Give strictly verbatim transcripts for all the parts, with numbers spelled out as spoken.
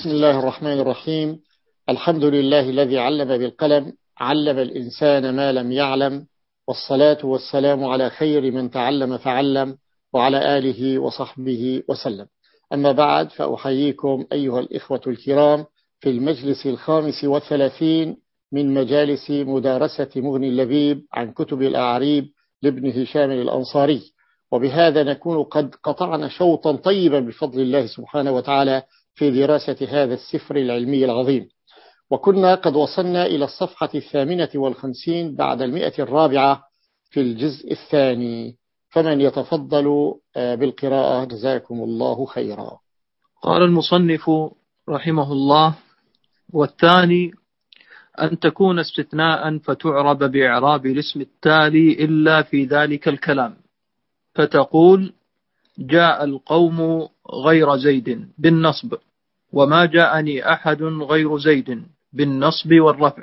بسم الله الرحمن الرحيم. الحمد لله الذي علم بالقلم، علم الإنسان ما لم يعلم، والصلاة والسلام على خير من تعلم فعلم، وعلى آله وصحبه وسلم. أما بعد، فأحييكم أيها الإخوة الكرام في المجلس الخامس والثلاثين من مجالس مدارسة مغني اللبيب عن كتب الأعريب لابن هشام الأنصاري، وبهذا نكون قد قطعنا شوطا طيبا بفضل الله سبحانه وتعالى في دراسة هذا السفر العلمي العظيم. وكنا قد وصلنا إلى الصفحة الثامنة والخمسين بعد المئة الرابعة في الجزء الثاني، فمن يتفضل بالقراءة جزاكم الله خيرا. قال المصنف رحمه الله: والثاني أن تكون استثناء فتعرب بإعراب الاسم التالي إلا في ذلك الكلام، فتقول: جاء القوم غير زيد بالنصب، وما جاءني أحد غير زيد بالنصب والرفع.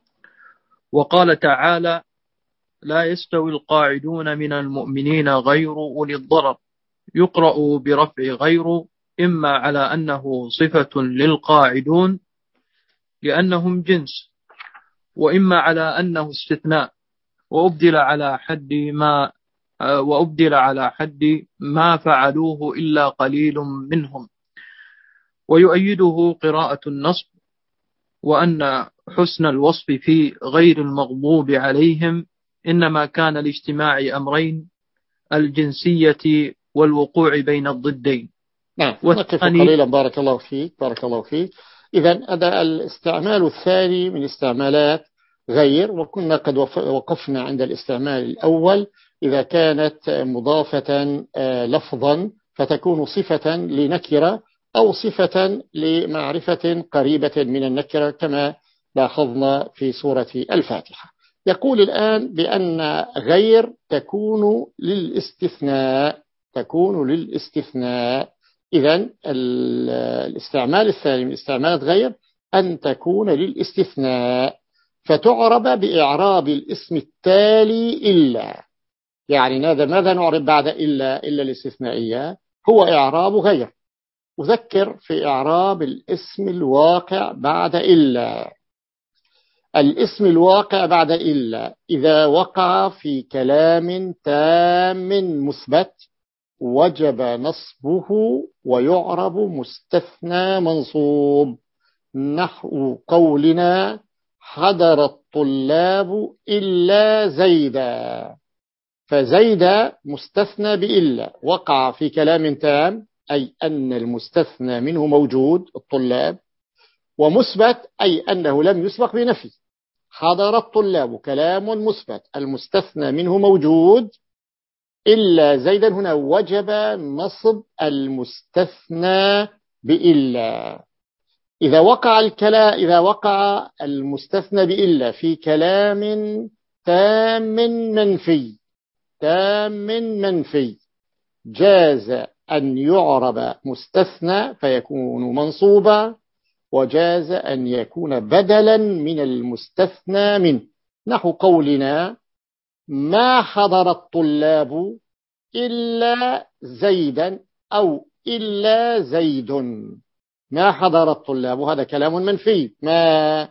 وقال تعالى: لا يستوي القاعدون من المؤمنين غير أولي الضرر، يقرأ برفع غير إما على أنه صفة للقاعدون لأنهم جنس، وإما على أنه استثناء، وأبدل على حد ما وأبدل على حد ما فعلوه إلا قليل منهم. ويؤيده قراءة النصب، وأن حسن الوصف في غير المغضوب عليهم إنما كان لاجتماع أمرين: الجنسية والوقوع بين الضدين. نعم، نقف قليلا. بارك الله فيك بارك الله فيك. إذن هذا الاستعمال الثاني من استعمالات غير، وكنا قد وقفنا عند الاستعمال الأول إذا كانت مضافة لفظا فتكون صفة لنكرة أو صفة لمعرفة قريبة من النكرة كما لاحظنا في سورة الفاتحة. يقول الآن بأن غير تكون للاستثناء تكون للاستثناء إذن الاستعمال الثاني من استعمالات غير أن تكون للاستثناء، فتعرب بإعراب الاسم التالي إلا. يعني ماذا ماذا نعرب بعد إلا إلا الاستثنائية؟ هو إعراب غير. أذكر في إعراب الاسم الواقع بعد إلا. الاسم الواقع بعد إلا إذا وقع في كلام تام مثبت وجب نصبه ويعرب مستثنى منصوب، نحو قولنا: حضر الطلاب إلا زيدا. فزيد مستثنى بإلا وقع في كلام تام، أي أن المستثنى منه موجود الطلاب، ومثبت أي أنه لم يسبق بنفي. حضر الطلاب كلام مثبت، المستثنى منه موجود، إلا زيدا هنا وجب نصب المستثنى بإلا. إذا وقع الكلام إذا وقع المستثنى بإلا في كلام تام منفي تام منفي جاز أن يعرب مستثنى فيكون منصوبا، وجاز أن يكون بدلا من المستثنى منه، نحو قولنا: ما حضر الطلاب إلا زيدا أو إلا زيد. ما حضر الطلاب هذا كلام منفي، ما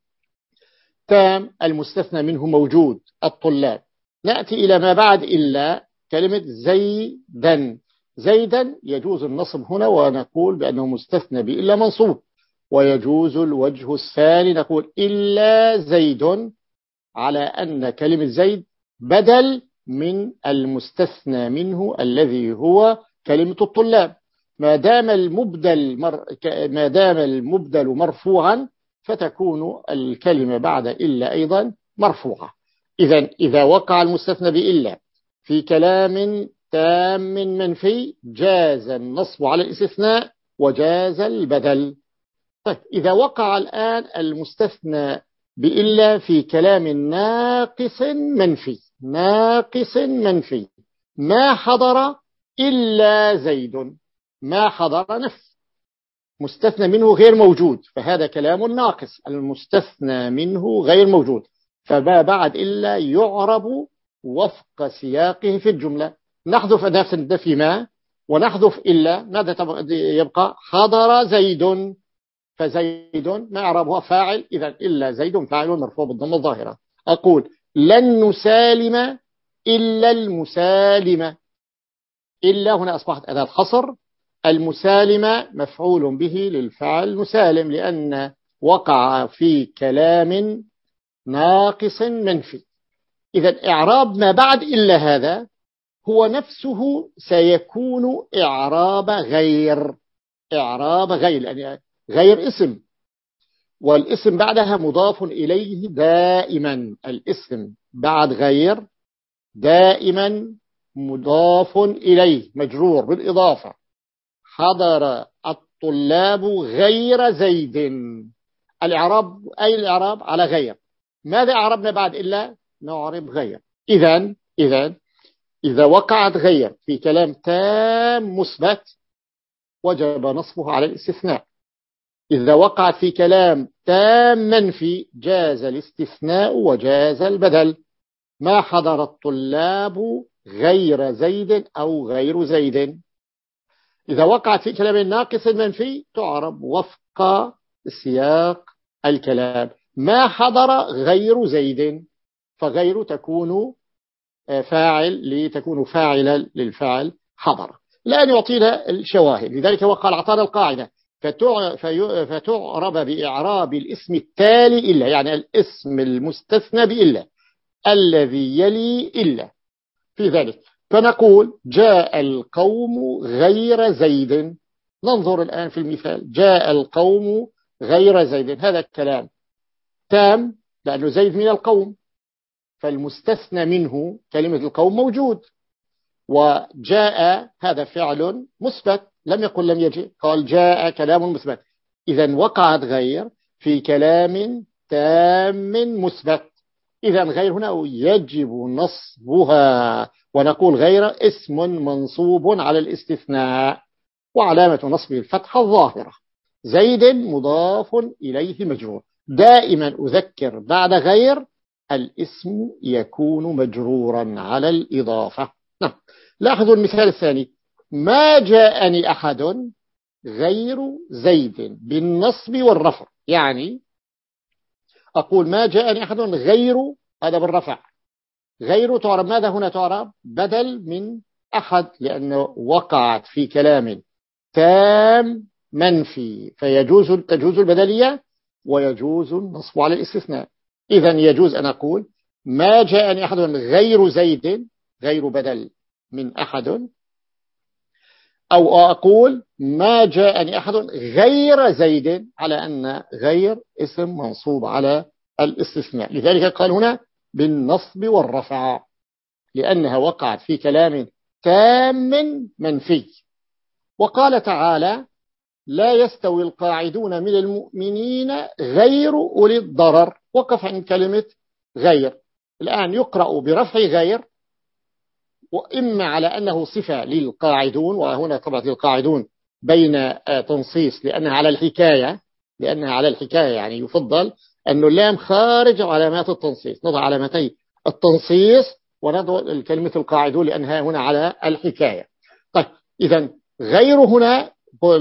تام المستثنى منه موجود الطلاب. نأتي إلى ما بعد إلا، كلمة زيدا. زيدا يجوز النصب هنا ونقول بأنه مستثنى بإلا منصوب، ويجوز الوجه الثاني نقول إلا زيد على أن كلمة زيد بدل من المستثنى منه الذي هو كلمة الطلاب. ما دام المبدل مر... ما دام المبدل مرفوعا فتكون الكلمة بعد إلا أيضا مرفوعة. إذن إذا وقع المستثنى بإلا في كلام تام منفي جاز النصب على الاستثناء وجاز البدل. طيب، إذا وقع الآن المستثنى بإلا في كلام ناقص منفي ناقص منفي ما حضر إلا زيد. ما حضر نفي، مستثنى منه غير موجود، فهذا كلام ناقص، المستثنى منه غير موجود، فما بعد إلا يعرب وفق سياقه في الجملة. نحذف أداة النفي ما ونحذف إلا، ماذا يبقى؟ حضر زيد. فزيد ما إعرابها فاعل، إذا إلا زيد فاعل مرفوع بالضمة الظاهرة. أقول لن نسالم إلا المسالمة، إلا هنا أصبحت أداة حصر، المسالمة مفعول به للفعل مسالم، لأن وقع في كلام ناقص منفي. إذا إعراب ما بعد إلا هذا هو نفسه سيكون إعراب غير، إعراب غير، يعني غير اسم، والاسم بعدها مضاف إليه دائما، الاسم بعد غير دائما مضاف إليه مجرور بالإضافة. حضر الطلاب غير زيد، الإعراب أي الإعراب على غير. ماذا أعربنا بعد إلا؟ نعرب غير. إذن إذن إذا وقعت غير في كلام تام مثبت وجب نصبه على الاستثناء، إذا وقعت في كلام تام منفي جاز الاستثناء وجاز البدل. ما حضر الطلاب غير زيد أو غير زيد. إذا وقعت في كلام ناقص منفي تعرب وفق سياق الكلام. ما حضر غير زيد، فغير تكون فاعل لتكون فاعلا للفعل حضر. لأن يعطينا الشواهد، لذلك وقال أعطانا القاعدة فتعرب بإعراب الاسم التالي إلا، يعني الاسم المستثنى بإلا الذي يلي إلا في ذلك. فنقول جاء القوم غير زيد. ننظر الآن في المثال، جاء القوم غير زيد، هذا الكلام تام لأنه زيد من القوم، فالمستثنى منه كلمة القوم موجود، وجاء هذا فعل مثبت، لم يقل لم يجي، قال جاء كلام مثبت. إذا وقعت غير في كلام تام مثبت، إذا غير هنا يجب نصبها، ونقول غير اسم منصوب على الاستثناء وعلامة نصبه الفتحة الظاهرة، زيد مضاف إليه مجرور. دائما أذكر بعد غير الاسم يكون مجرورا على الإضافة. نعم. لاحظوا المثال الثاني، ما جاءني أحد غير زيد بالنصب والرفع، يعني أقول ما جاءني أحد غير، هذا بالرفع، غير تعرب ماذا هنا؟ تعرب بدل من أحد، لأنه وقعت في كلام تام منفي، فيجوز تجوز البدلية ويجوز النصب على الاستثناء. إذا يجوز أن أقول ما جاءني أحد غير زيد، غير بدل من أحد، أو أقول ما جاءني أحد غير زيد، على أن غير اسم منصوب على الاستثناء. لذلك قال هنا بالنصب والرفع، لأنها وقعت في كلام تام منفي. وقال تعالى لا يستوي القاعدون من المؤمنين غير أولي الضرر، وقف عند كلمة غير. الآن يقرأ برفع غير، وإما على أنه صفة للقاعدون، وهنا طبعا للقاعدون بين تنصيص لأنها على الحكاية، لأنها على الحكاية يعني يفضل أن اللام خارج علامات التنصيص، نضع علامتي التنصيص ونضع كلمة القاعدون لأنها هنا على الحكاية. طيب إذا غير هنا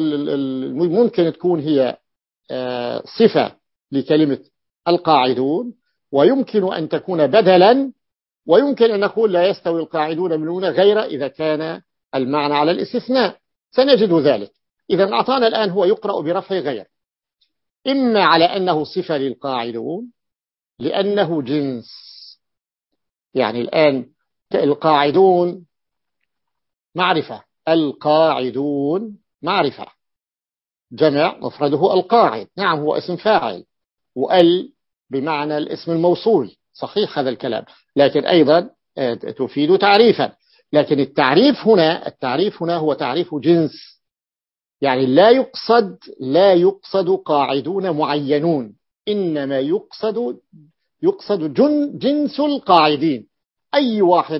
ممكن تكون هي صفة لكلمة القاعدون، ويمكن أن تكون بدلا، ويمكن أن نقول لا يستوي القاعدون من هنا غير إذا كان المعنى على الاستثناء، سنجد ذلك. إذا أعطانا الآن هو يقرأ برفع غير، إما على أنه صفة للقاعدون لأنه جنس، يعني الآن القاعدون معرفة، القاعدون معرفة جمع مفرده القاعد، نعم هو اسم فاعل، وال بمعنى الاسم الموصول، صحيح هذا الكلام، لكن أيضا تفيد تعريفا. لكن التعريف هنا التعريف هنا هو تعريف جنس، يعني لا يقصد لا يقصد قاعدون معينون، إنما يقصد يقصد جن جنس القاعدين، أي واحد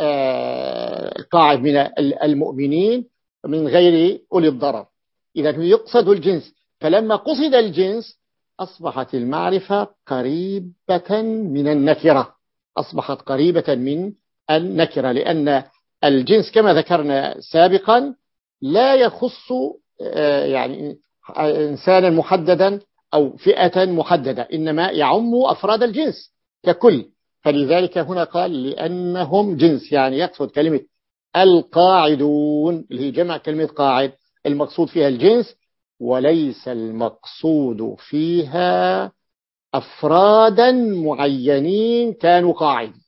قاعد من المؤمنين من غير أولي الضرر، إذا يقصد الجنس. فلما قصد الجنس أصبحت المعرفة قريبة من النكرة، أصبحت قريبة من النكرة، لأن الجنس كما ذكرنا سابقا لا يخص يعني إنسانا محددا أو فئة محددة، إنما يعم أفراد الجنس ككل. فلذلك هنا قال لأنهم جنس، يعني يقصد كلمة القاعدون اللي هي جمع كلمة قاعد، المقصود فيها الجنس، وليس المقصود فيها أفرادا معينين كانوا قاعدين.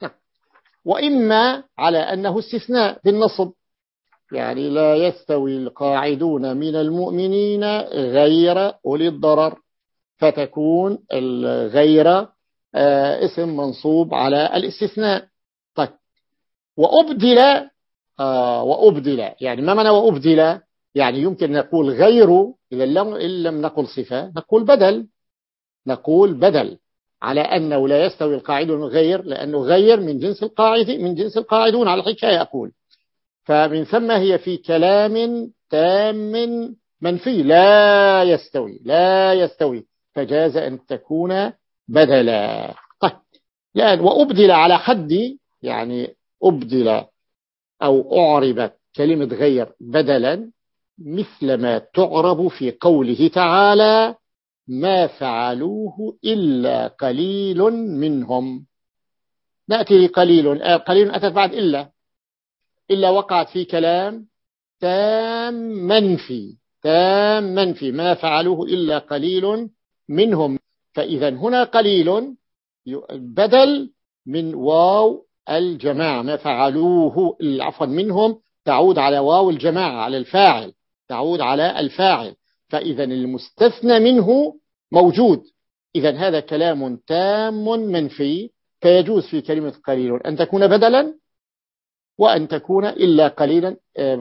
وإما على أنه استثناء بالنصب، يعني لا يستوي القاعدون من المؤمنين غير أولي الضرر، فتكون الغير اسم منصوب على الاستثناء. طيب وأبدل آه وأبدل يعني ما معنى وأبدل؟ يعني يمكن نقول غير، إذا لم, إن لم نقل صفة نقول بدل، نقول بدل على أنه لا يستوي القاعدون غير، لأنه غير من جنس القاعد من جنس القاعدون على الحكاية أقول. فمن ثم هي في كلام تام منفي لا يستوي لا يستوي فجاز أن تكون بدلا. طيب الآن وأبدل على حد، يعني أبدل أو أعربت كلمة غير بدلا مثل ما تعرب في قوله تعالى ما فعلوه إلا قليل منهم. نأتي قليل قليل أتت بعد إلا إلا وقعت في كلام تام منفي تام منفي ما فعلوه إلا قليل منهم. فإذا هنا قليل بدل من واو الجماعة، ما فعلوه عفوا منهم تعود على واو الجماعة على الفاعل، تعود على الفاعل. فإذا المستثنى منه موجود، إذا هذا كلام تام منفي، فيجوز في كلمة قليل أن تكون بدلا وأن تكون إلا قليلا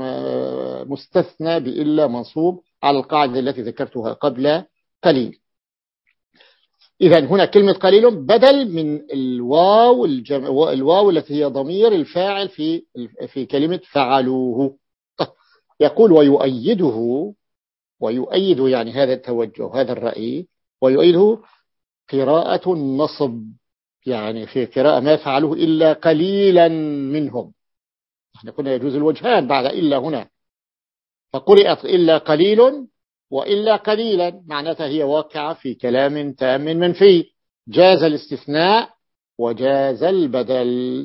مستثنى بإلا منصوب على القاعدة التي ذكرتها قبل قليل. إذا هنا كلمة قليل بدل من الواو الجم... الواو التي هي ضمير الفاعل في في كلمة فعلوه. يقول ويؤيده ويؤيد يعني هذا التوجه هذا الرأي، ويؤيده قراءة النصب، يعني في قراءة ما فعلوه إلا قليلا منهم. احنا قلنا يجوز الوجهان بعد إلا هنا، فقرأت إلا قليل وإلا قليلا معناتها هي واقعة في كلام تام منفي، جاز الاستثناء وجاز البدل.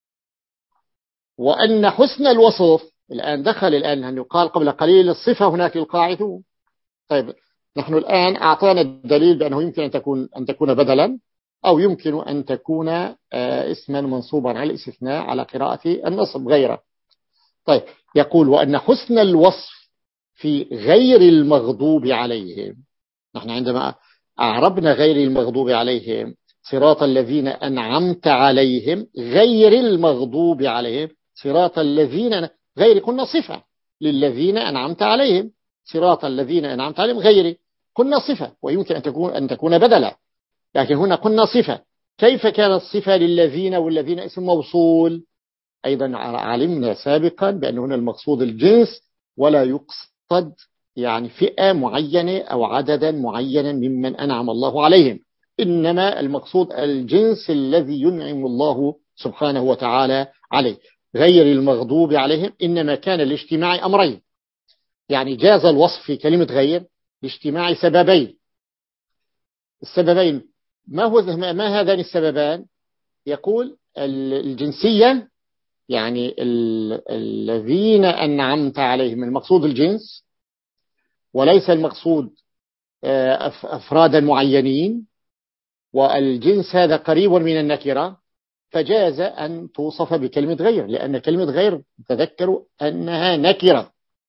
وأن حسن الوصف الآن دخل الآن أن يقال قبل قليل الصفة هناك للقاعدة. طيب نحن الآن أعطانا الدليل بأنه يمكن أن تكون أن تكون بدلا أو يمكن أن تكون اسما منصوبا على الاستثناء على قراءة النصب غيره. طيب يقول وأن حسن الوصف في غير المغضوب عليهم، نحن عندما أعربنا غير المغضوب عليهم صراط الذين أنعمت عليهم غير المغضوب عليهم صراط الذين غير قلنا صفة للذين أنعمت عليهم صراط الذين أنعمت عليهم غير قلنا صفة، ويمكن أن تكون أن تكون بدلا، لكن هنا قلنا صفة. كيف كانت صفة للذين والذين اسم موصول؟ أيضا علمنا سابقا بأن هنا المقصود الجنس ولا يقصد يعني فئة معينة أو عددا معينا ممن أنعم الله عليهم، إنما المقصود الجنس الذي ينعم الله سبحانه وتعالى عليه. غير المغضوب عليهم إنما كان الاجتماع أمرين، يعني جاز الوصف في كلمة غير لاجتماع سببين. السببين ما هو ما هذان السببان؟ يقول الجنسية، يعني الذين أنعمت عليهم المقصود الجنس وليس المقصود أفرادا معينين، والجنس هذا قريب من النكرة، فجاز أن توصف بكلمة غير، لأن كلمة غير تذكروا أنها نكرة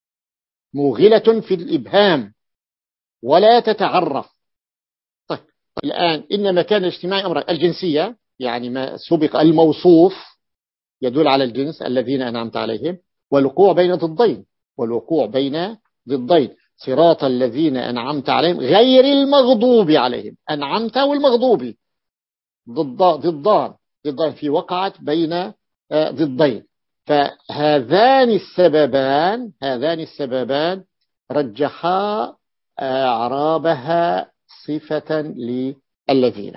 موغلة في الإبهام ولا تتعرف. طيب الآن إنما كان الاجتماع أمر الجنسية، يعني ما سبق الموصوف يدل على الجنس الذين أنعمت عليهم، والوقوع بين ضدين والوقوع بين ضدين صراط الذين أنعمت عليهم غير المغضوب عليهم، أنعمت والمغضوب ضد ضدان ضدان في وقعت بين ضدين. فهذان السببان هذان السببان رجحا أعرابها صفة للذين.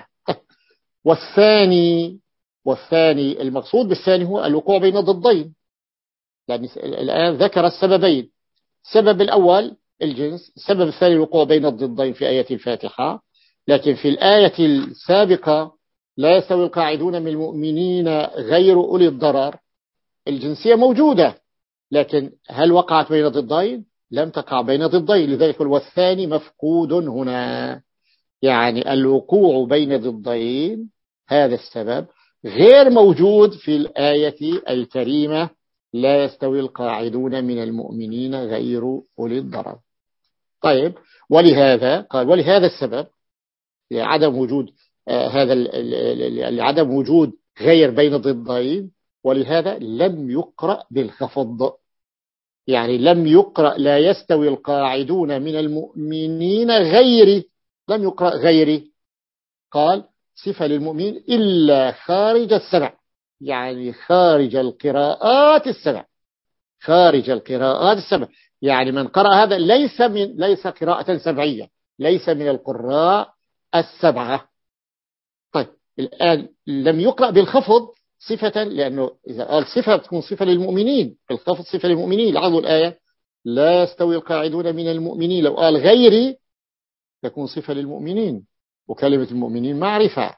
والثاني والثاني المقصود بالثاني هو الوقوع بين ضدين، لأن الآن ذكر السببين. السبب الأول الجنس. السبب الثاني الوقوع بين الضدين في آية الفاتحة، لكن في الآية السابقة لا يستوي القاعدون من المؤمنين غير أولي الضرر، الجنسية موجودة، لكن هل وقعت بين ضدين؟ لم تقع بين ضدين، لذلك والثاني مفقود هنا، يعني الوقوع بين ضدين هذا السبب غير موجود في الآية الكريمة لا يستوي القاعدون من المؤمنين غير أولي الضرر. طيب، ولهذا قال ولهذا السبب لعدم وجود آه هذا لعدم وجود غير بين ضدين، ولهذا لم يقرأ بالخفض، يعني لم يقرأ لا يستوي القاعدون من المؤمنين غير، لم يقرأ غير، قال صفة للمؤمنين إلا خارج السبع، يعني خارج القراءات السبع، خارج القراءات السبع، يعني من قرأ هذا ليس من ليس قراءة سبعية، ليس من القراء السبعة. طيب الآن لم يقرأ بالخفض صفة، لأنه إذا قال صفة تكون صفة للمؤمنين، بالخفض صفة للمؤمنين، لاحظوا الآية لا يستوي القاعدون من المؤمنين، لو قال غيري تكون صفة للمؤمنين، وكلمة المؤمنين معرفة.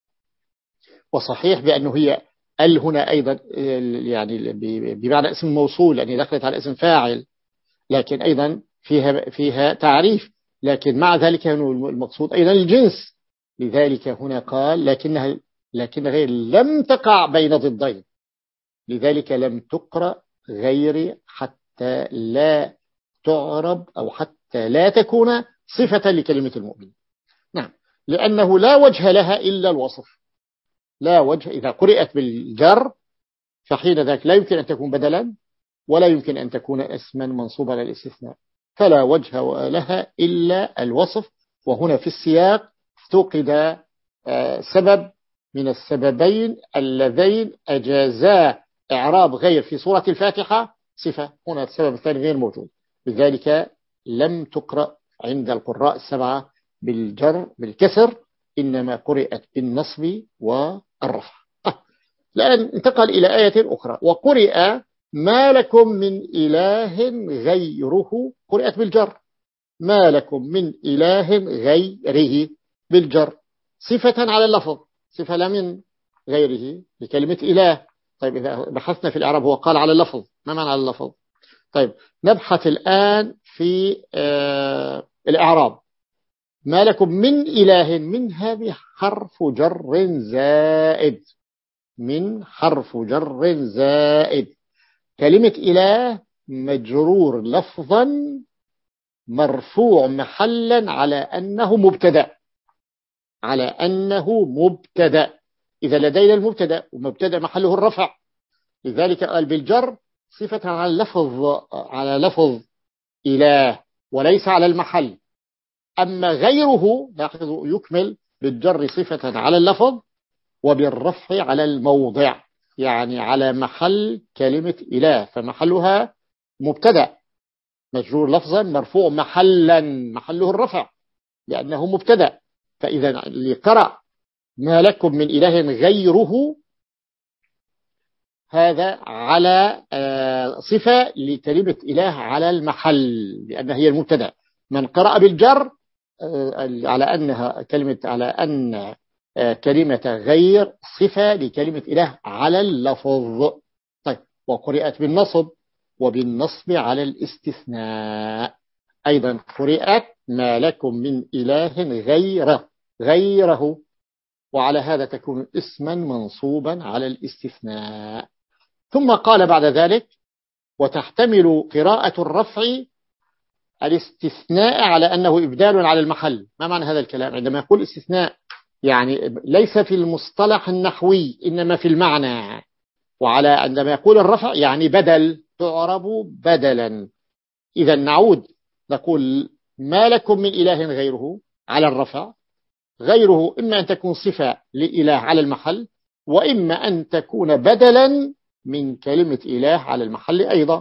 وصحيح بأنه هي ال هنا أيضا يعني بمعنى اسم موصول، يعني دخلت على اسم فاعل، لكن أيضا فيها فيها تعريف، لكن مع ذلك المقصود أيضا الجنس، لذلك هنا قال لكنها لكن غير لم تقع بين ضدين، لذلك لم تقرأ غير حتى لا تعرب أو حتى لا تكون صفة لكلمة المؤمن. نعم، لأنه لا وجه لها إلا الوصف، لا وجه، إذا قرأت بالجر فحين ذاك لا يمكن أن تكون بدلا ولا يمكن أن تكون اسما منصوبا على الاستثناء، فلا وجه لها إلا الوصف. وهنا في السياق افتقد سبب من السببين اللذين أجازا إعراب غير في سورة الفاتحة صفة، هنا السبب الثاني غير موجود، لذلك لم تقرأ عند القراء السبعة بالجر بالكسر، إنما قرأت بالنصب والرفع. الآن انتقل إلى آية أخرى، وقرئ ما لكم من إله غيره، قرأت بالجر، ما لكم من إله غيره بالجر، صفة على اللفظ، صفة لا من غيره لكلمة إله. طيب إذا بحثنا في الإعراب هو قال على اللفظ، ما معنى على اللفظ؟ طيب نبحث الآن في آه الإعراب، ما لكم من إله، من هذه حرف جر زائد، من حرف جر زائد، كلمة إله مجرور لفظا مرفوع محلا على أنه مبتدأ، على أنه مبتدأ، إذا لدينا المبتدأ ومبتدأ محله الرفع، لذلك قال بالجر صفة على اللفظ، على لفظ إله وليس على المحل. أما غيره لاحظوا يكمل بالجر صفة على اللفظ وبالرفع على الموضع، يعني على محل كلمة إله، فمحلها مبتدأ مجرور لفظا مرفوع محلا محله الرفع لأنه مبتدأ. فإذا اللي قرأ ما لكم من إله غيره هذا على صفة لكلمة إله على المحل لأنها هي المبتدأ. من قرأ بالجر على أنها كلمة على أن كلمة غير صفة لكلمة إله على اللفظ. طيب وقرأت بالنصب وبالنصب على الاستثناء أيضا، قرأت ما لكم من إله غيره غيره، وعلى هذا تكون اسما منصوبا على الاستثناء. ثم قال بعد ذلك وتحتمل قراءة الرفع الاستثناء على أنه إبدال على المحل. ما معنى هذا الكلام؟ عندما يقول استثناء يعني ليس في المصطلح النحوي إنما في المعنى، وعلى عندما يقول الرفع يعني بدل، تعرب بدلا. إذا نعود نقول ما لكم من إله غيره على الرفع، غيره إما أن تكون صفة لإله على المحل، وإما أن تكون بدلا من كلمة إله على المحل أيضا،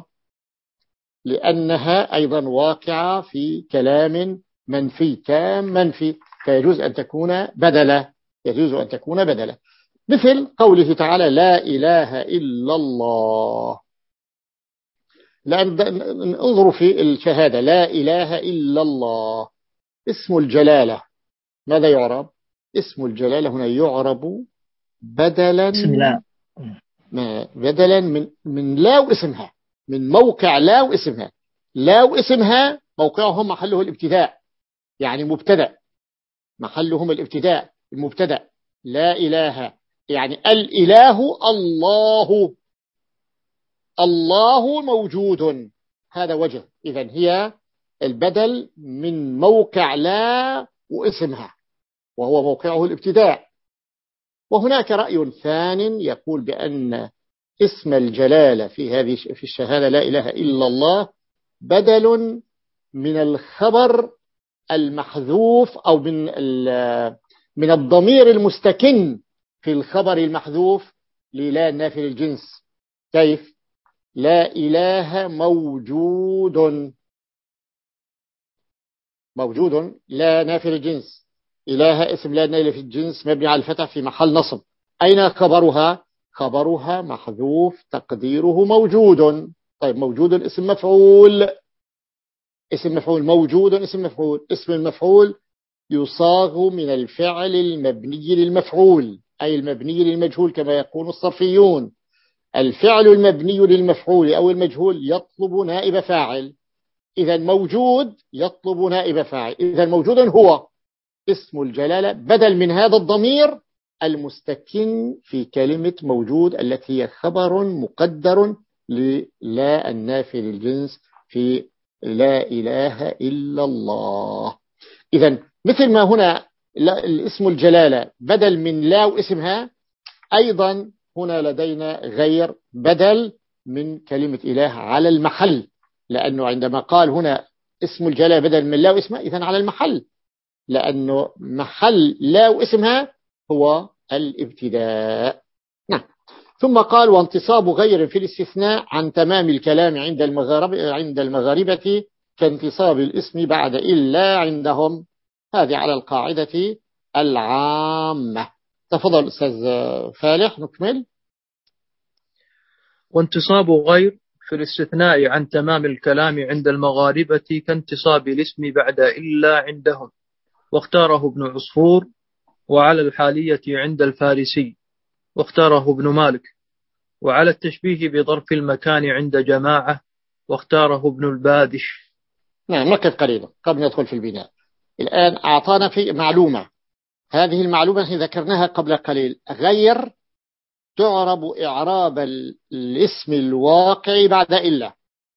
لأنها أيضا واقعة في كلام منفي، كام منفي، فيجوز أن تكون بدلة، يجوز أن تكون بدلة، مثل قوله تعالى لا إله إلا الله. لأن انظروا في الشهادة لا إله إلا الله، اسم الجلالة ماذا يعرب؟ اسم الجلالة هنا يعرب بدلا لا. ما بدلا من من لا واسمها، من موقع لا واسمها. لا واسمها موقعهم محله الابتداء، يعني مبتدأ، محلهم الابتداء المبتدأ. لا إله يعني الإله الله، الله موجود، هذا وجه. إذن هي البدل من موقع لا واسمها، وهو موقعه الابتداء. وهناك رأي ثان يقول بأن اسم الجلالة في هذه في الشهادة لا إله إلا الله بدل من الخبر المحذوف أو من من الضمير المستكن في الخبر المحذوف للا النافي للجنس. كيف؟ لا إله موجود، موجود لا نافي للجنس، إله اسم لا نافي في الجنس مبني على الفتح في محل نصب. أين خبرها؟ خبرها محذوف تقديره موجود. طيب موجود اسم مفعول، اسم مفعول، موجود اسم مفعول. اسم المفعول يصاغ من الفعل المبني للمفعول، أي المبني للمجهول كما يقول الصرفيون. الفعل المبني للمفعول أو المجهول يطلب نائب فاعل، إذا موجود يطلب نائب فاعل. إذا موجود هو اسم الجلالة بدل من هذا الضمير المستكن في كلمة موجود التي هي خبر مقدر للا النافي للجنس في لا إله إلا الله. إذا مثل ما هنا الاسم الجلالة بدل من لا واسمها، أيضا هنا لدينا غير بدل من كلمة إله على المحل، لأنه عندما قال هنا اسم الجلالة بدل من لا واسمها إذن على المحل، لأنه محل لا واسمها هو الابتداء. نعم. ثم قال وانتصاب غير في الاستثناء عن تمام الكلام عند المغاربة عند المغاربة كانتصاب الاسم بعد إلا عندهم. هذه على القاعدة العامة. تفضل أستاذ فالح نكمل. وانتصاب غير في الاستثناء عن تمام الكلام عند المغاربة كانتصاب الاسم بعد إلا عندهم، واختاره ابن عصفور، وعلى الحالية عند الفارسي، واختاره ابن مالك، وعلى التشبيه بظرف المكان عند جماعة، واختاره ابن البادش. نعم نركز قليلا قبل ندخل في البناء. الآن أعطانا في معلومة، هذه المعلومة ذكرناها قبل قليل، غير تعرب إعراب الاسم الواقع بعد إلا،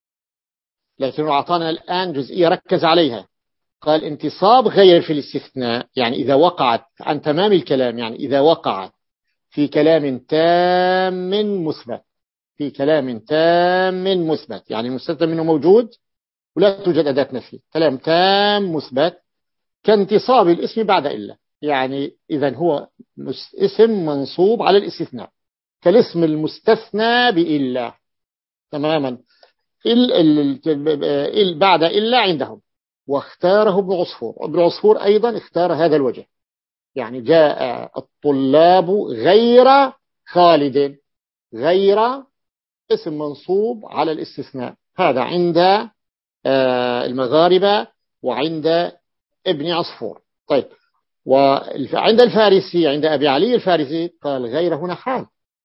لكن أعطانا الآن جزئية ركز عليها. قال انتصاب غير في الاستثناء، يعني إذا وقعت عن تمام الكلام، يعني إذا وقعت في كلام تام مثبت، في كلام تام مثبت، يعني المستثنى منه موجود ولا توجد أداة نفي، كلام تام مثبت كانتصاب الاسم بعد إلا، يعني إذن هو اسم منصوب على الاستثناء كالاسم المستثنى بإلا تماما. إل إل إل بعد إلا عندهم. واختاره ابن عصفور، ابن عصفور أيضا اختار هذا الوجه، يعني جاء الطلاب غير خالد، غير اسم منصوب على الاستثناء، هذا عند المغاربة وعند ابن عصفور. طيب وعند الفارسي عند أبي علي الفارسي قال غير هنا حال،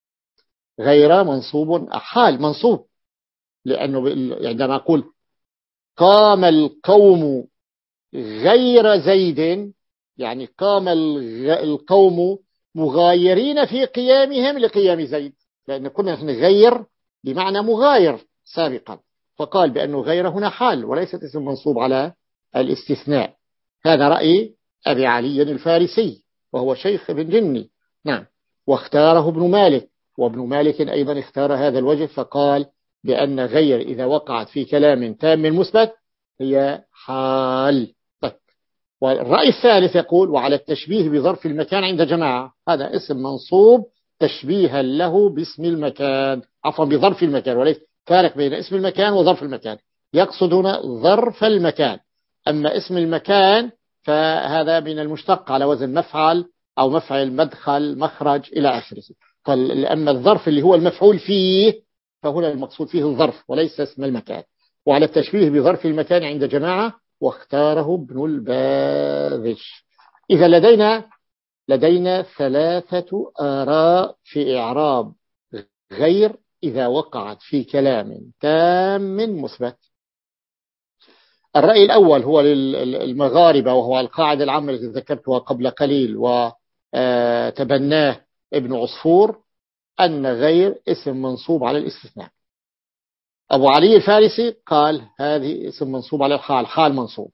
غير منصوب حال منصوب، لأنه عندما أقول قام القوم غير زيد، يعني قام القوم مغايرين في قيامهم لقيام زيد، لأن كنا نحن غير بمعنى مغاير سابقا، فقال بأنه غير هنا حال وليست اسم منصوب على الاستثناء. هذا رأي أبي علي الفارسي وهو شيخ ابن جني. نعم. واختاره ابن مالك، وابن مالك أيضا اختار هذا الوجه، فقال بأن غير إذا وقعت في كلام تام مثبت هي حال. طيب. والرأي الثالث يقول وعلى التشبيه بظرف المكان عند جماعة، هذا اسم منصوب تشبيها له باسم المكان، عفوا بظرف المكان، وليس فارق بين اسم المكان وظرف المكان، يقصدون ظرف المكان. أما اسم المكان فهذا من المشتق على وزن مفعل أو مفعل مدخل مخرج إلى آخره. أما الظرف اللي هو المفعول فيه فهنا المقصود فيه الظرف وليس اسم المكان. وعلى التشبيه بظرف المكان عند جماعة واختاره ابن الباذج. إذا لدينا لدينا ثلاثة آراء في إعراب غير إذا وقعت في كلام تام مثبت. الرأي الأول هو للمغاربة، وهو القاعدة العامة التي ذكرتها قبل قليل وتبناه ابن عصفور، أن غير اسم منصوب على الاستثناء. أبو علي الفارسي قال هذه اسم منصوب على الحال، حال منصوب.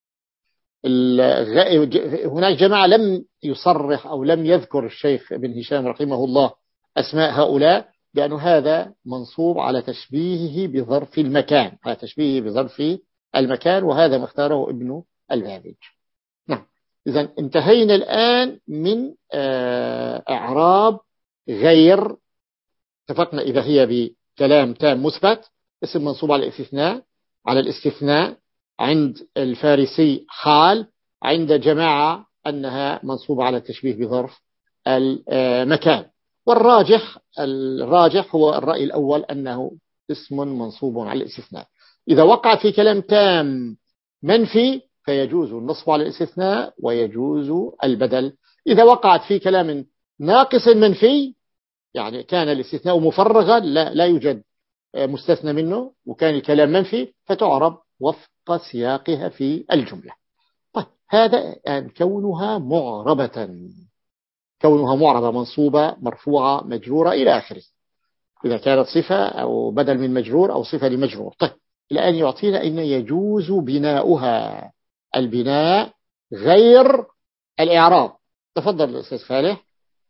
هناك جماعة لم يصرح أو لم يذكر الشيخ ابن هشام رحمه الله أسماء هؤلاء، لأن هذا منصوب على تشبيهه بظرف المكان، على تشبيهه بظرف المكان، وهذا ما اختاره ابن الباذج. نعم. إذن انتهينا الآن من إعراب غير. اتفقنا إذا هي بكلام تام مثبت اسم منصوب على الاستثناء، على الاستثناء عند الفارسي حال، عند جماعة أنها منصوبة على التشبيه بظرف المكان. والراجح الراجح هو الرأي الأول أنه اسم منصوب على الاستثناء. إذا وقع في كلام تام منفي فيجوز النصب على الاستثناء ويجوز البدل. إذا وقعت في كلام ناقص منفي، يعني كان الاستثناء مفرغا لا, لا يوجد مستثنى منه وكان الكلام منفي، فتعرب وفق سياقها في الجملة. طيب هذا يعني كونها معربة، كونها معربة منصوبة مرفوعة مجرورة إلى آخره، إذا كانت صفة أو بدل من مجرور أو صفة لمجرور. طيب الآن يعطينا أن يجوز بناؤها، البناء غير الإعراب. تفضل أستاذ فالح.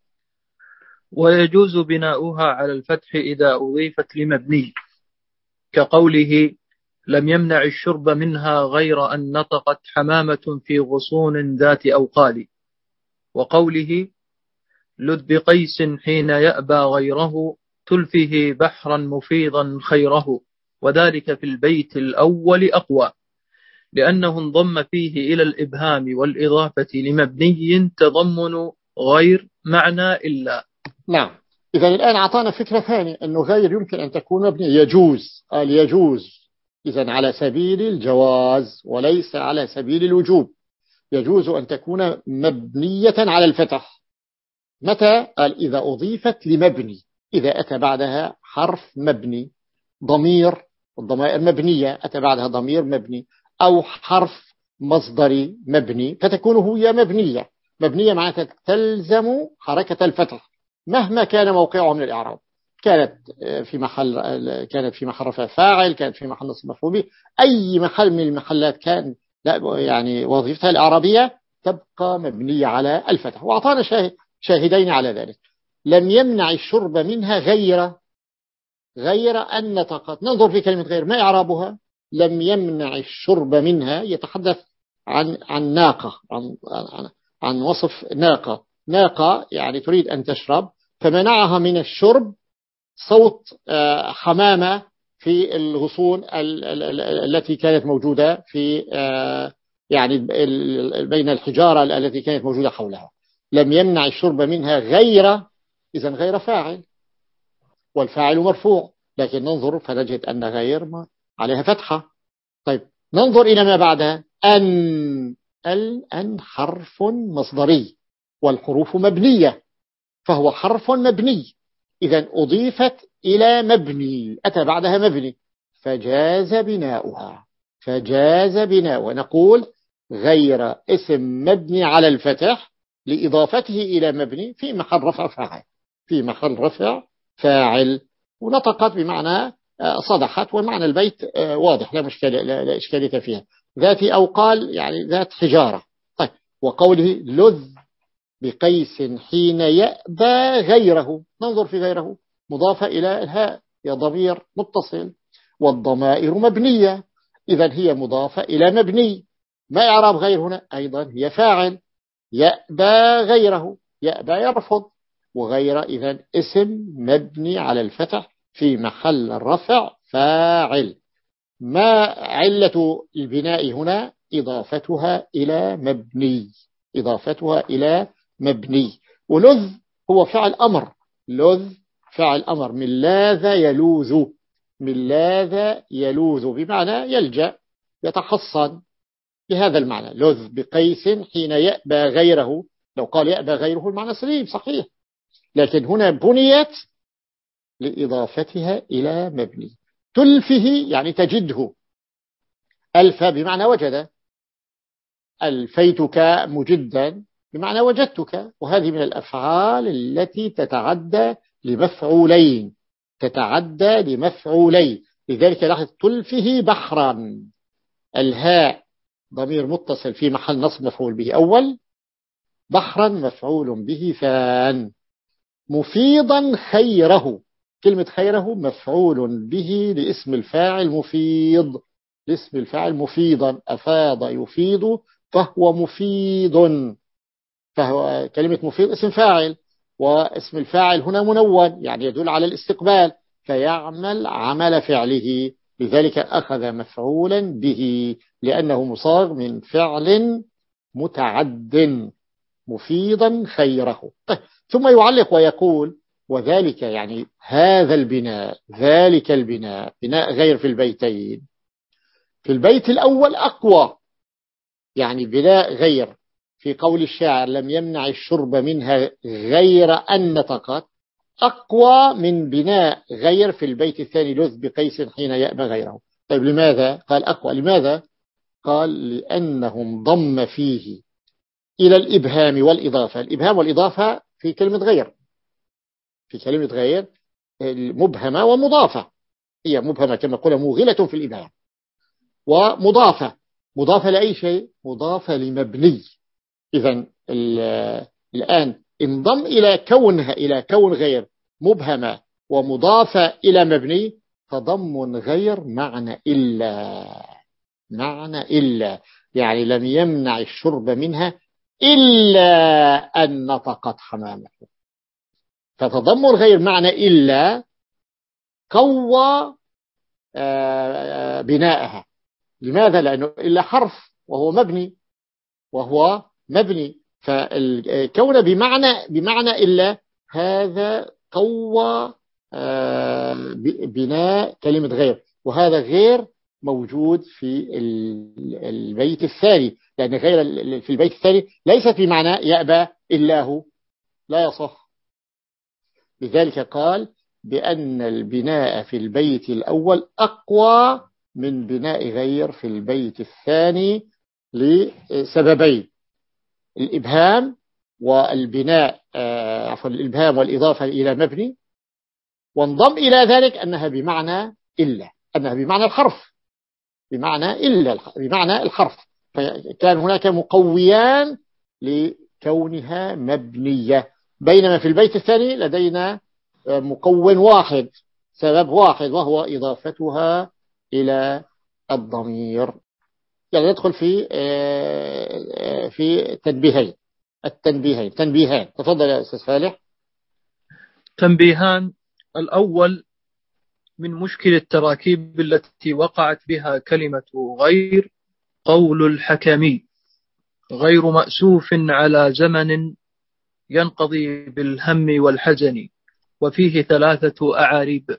ويجوز بناؤها على الفتح إذا أضيفت لمبني، كقوله لم يمنع الشرب منها غير أن نطقت حمامة في غصون ذات أوقال، وقوله لذ بقيس حين يأبى غيره تلفه بحرا مفيضا خيره، وذلك في البيت الأول أقوى لأنه انضم فيه إلى الإبهام والإضافة لمبني تضمن غير معنى إلا. نعم. إذا الآن أعطانا فكرة ثانية أنه غير يمكن أن تكون مبنية. يجوز، قال يجوز، إذن على سبيل الجواز وليس على سبيل الوجوب. يجوز أن تكون مبنية على الفتح. متى؟ قال إذا أضيفت لمبني، إذا أتى بعدها حرف مبني، ضمير، الضمائر مبنية أتى بعدها ضمير مبني، أو حرف مصدري مبني، فتكون هي مبنية. مبنية معناتها تلزم حركة الفتح مهما كان موقعها من الإعراب. كانت في محل كانت في محل رفع فاعل، كانت في محل نصب مفعول به، أي محل من المحلات كان لا يعني وظيفتها الإعرابية تبقى مبنية على الفتح. وأعطانا شاهد شاهدين على ذلك. لم يمنع الشرب منها غير غير أن نطقت. ننظر في كلمة غير، ما إعرابها؟ لم يمنع الشرب منها يتحدث عن عن ناقة، عن عن, عن وصف ناقة. ناقة يعني تريد أن تشرب، فمنعها من الشرب صوت حمامة في الغصون التي كانت موجودة في يعني بين الحجارة التي كانت موجودة حولها. لم يمنع الشرب منها غير، إذن غير فاعل، والفاعل مرفوع، لكن ننظر فنجد أن غير عليها فتحة. طيب ننظر إلى ما بعدها. أن أن حرف مصدري والحروف مبنية، فهو حرف مبني، إذن أضيفت إلى مبني، أتى بعدها مبني، فجاز بناؤها فجاز بناؤها. نقول غير اسم مبني على الفتح لإضافته إلى مبني في محل رفع فاعل، في محل رفع فاعل. ونطقت بمعنى صدحت، والمعنى البيت واضح، لا مشكلة لا إشكالية فيها. ذات أوقال يعني ذات حجارة. طيب وقوله لذ بقيس حين يأبى غيره، ننظر في غيره مضافة إلى الهاء، يا ضمير متصل، والضمائر مبنية، إذن هي مضافة إلى مبني. ما إعراب غير هنا؟ أيضا هي فاعل. يأبى غيره، يأبى يرفض، وغير إذن اسم مبني على الفتح في محل الرفع فاعل. ما علة البناء هنا؟ إضافتها إلى مبني، إضافتها إلى مبني. ولذ هو فعل أمر، لذ فعل أمر من لاذ يلوذ، من لاذ يلوذ بمعنى يلجأ يتحصن، بهذا المعنى. لذ بقيس حين يأبى غيره، لو قال يأبى غيره المعنى سليم صحيح، لكن هنا بنيت لإضافتها إلى مبني. تلفه يعني تجده، ألف بمعنى وجد، ألفيتك مجدا بمعنى وجدتك، وهذه من الأفعال التي تتعدى لمفعولين، تتعدى لمفعولين. لذلك لاحظ تلفه بحرا، الهاء ضمير متصل في محل نصب مفعول به أول، بحرا مفعول به ثان. مفيضا خيره، كلمة خيره مفعول به لاسم الفاعل مفيض، لاسم الفاعل مفيضا، أفاض يفيض فهو مفيض، فهو كلمة مفيض اسم فاعل، واسم الفاعل هنا منون يعني يدل على الاستقبال، فيعمل عمل فعله، لذلك أخذ مفعولا به لأنه مصاغ من فعل متعد. مفيضا خيره. طيب. ثم يعلق ويقول وذلك يعني هذا البناء، ذلك البناء، بناء غير في البيتين، في البيت الأول أقوى، يعني بناء غير في قول الشاعر لم يمنع الشرب منها غير أن نطقت، أقوى من بناء غير في البيت الثاني لذ بقيس حين يأبى غيره. طيب لماذا؟ قال أقوى، لماذا؟ قال لأنه انضم فيه إلى الإبهام والإضافة. الإبهام والإضافة في كلمة غير، في كلمة غير مبهمة ومضافة، هي مبهمة كما قلنا موغلة في الإبهام، ومضافة، مضافة لأي شيء؟ مضافة لمبني. إذن الآن انضم إلى كونها، إلى كون غير مبهمة ومضافة إلى مبني، تضمن غير معنى إلا، معنى إلا يعني لم يمنع الشرب منها إلا أن نطقت حمامه، فتضمن غير معنى إلا قوى بناءها. لماذا؟ لأنه إلا حرف وهو مبني، وهو مبني، فالكون بمعنى بمعنى إلا هذا قوى بناء كلمة غير، وهذا غير موجود في البيت الثاني، لأن غير في البيت الثاني ليست بمعنى يأبى إلا هو، لا يصح. لذلك قال بأن البناء في البيت الأول أقوى من بناء غير في البيت الثاني لسببين: الإبهام والبناء، عفوا الإبهام والإضافة إلى مبني، وانضم إلى ذلك أنها بمعنى إلا، أنها بمعنى الحرف، بمعنى إلا بمعنى الحرف، فكان هناك مقويان لكونها مبنية، بينما في البيت الثاني لدينا مقوّن واحد، سبب واحد، وهو إضافتها إلى الضمير. يعني ندخل في في تنبيهين، التنبيهين تنبيهان. تفضل يا أستاذ فالح. تنبيهان: الأول من مشكل التراكيب التي وقعت بها كلمة غير قول الحكمي: غير مأسوف على زمن ينقضي بالهم والحزن، وفيه ثلاثة أعاريب.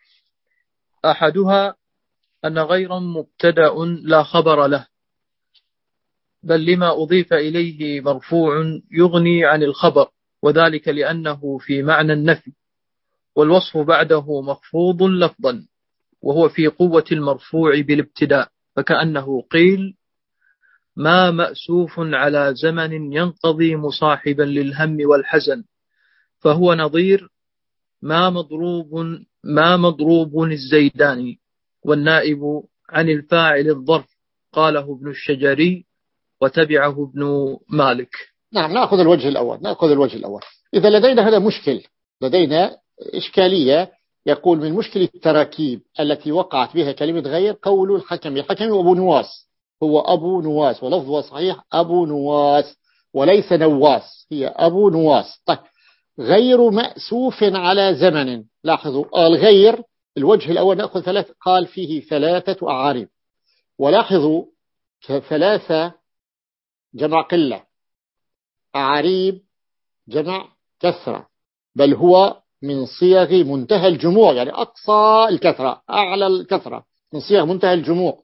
أحدها أن غيرا مبتدأ لا خبر له، بل لما أضيف إليه مرفوع يغني عن الخبر، وذلك لأنه في معنى النفي، والوصف بعده مخفوض لفظا، وهو في قوة المرفوع بالابتداء، فكأنه قيل ما مأسوف على زمن ينقضي مصاحبا للهم والحزن، فهو نظير ما مضروب ما مضروب الزيداني، والنائب عن الفاعل الظرف، قاله ابن الشجري وتبعه ابن مالك. نعم، نأخذ الوجه الأول نأخذ الوجه الأول إذا لدينا هذا مشكل، لدينا إشكالية. يقول من مشكل التراكيب التي وقعت بها كلمة غير قول الحكم. الحكم أبو نواس، هو أبو نواس، ولفظه صحيح أبو نواس وليس نواس، هي أبو نواس. طيب، غير مأسوف على زمن. لاحظوا الغير الوجه الأول نأخذ ثلاث، قال فيه ثلاثة أعارب، ولاحظوا ثلاثة جمع قلة، أعاريب جمع كثرة، بل هو من صيغ منتهى الجموع، يعني أقصى الكثرة، أعلى الكثرة، من صيغ منتهى الجموع.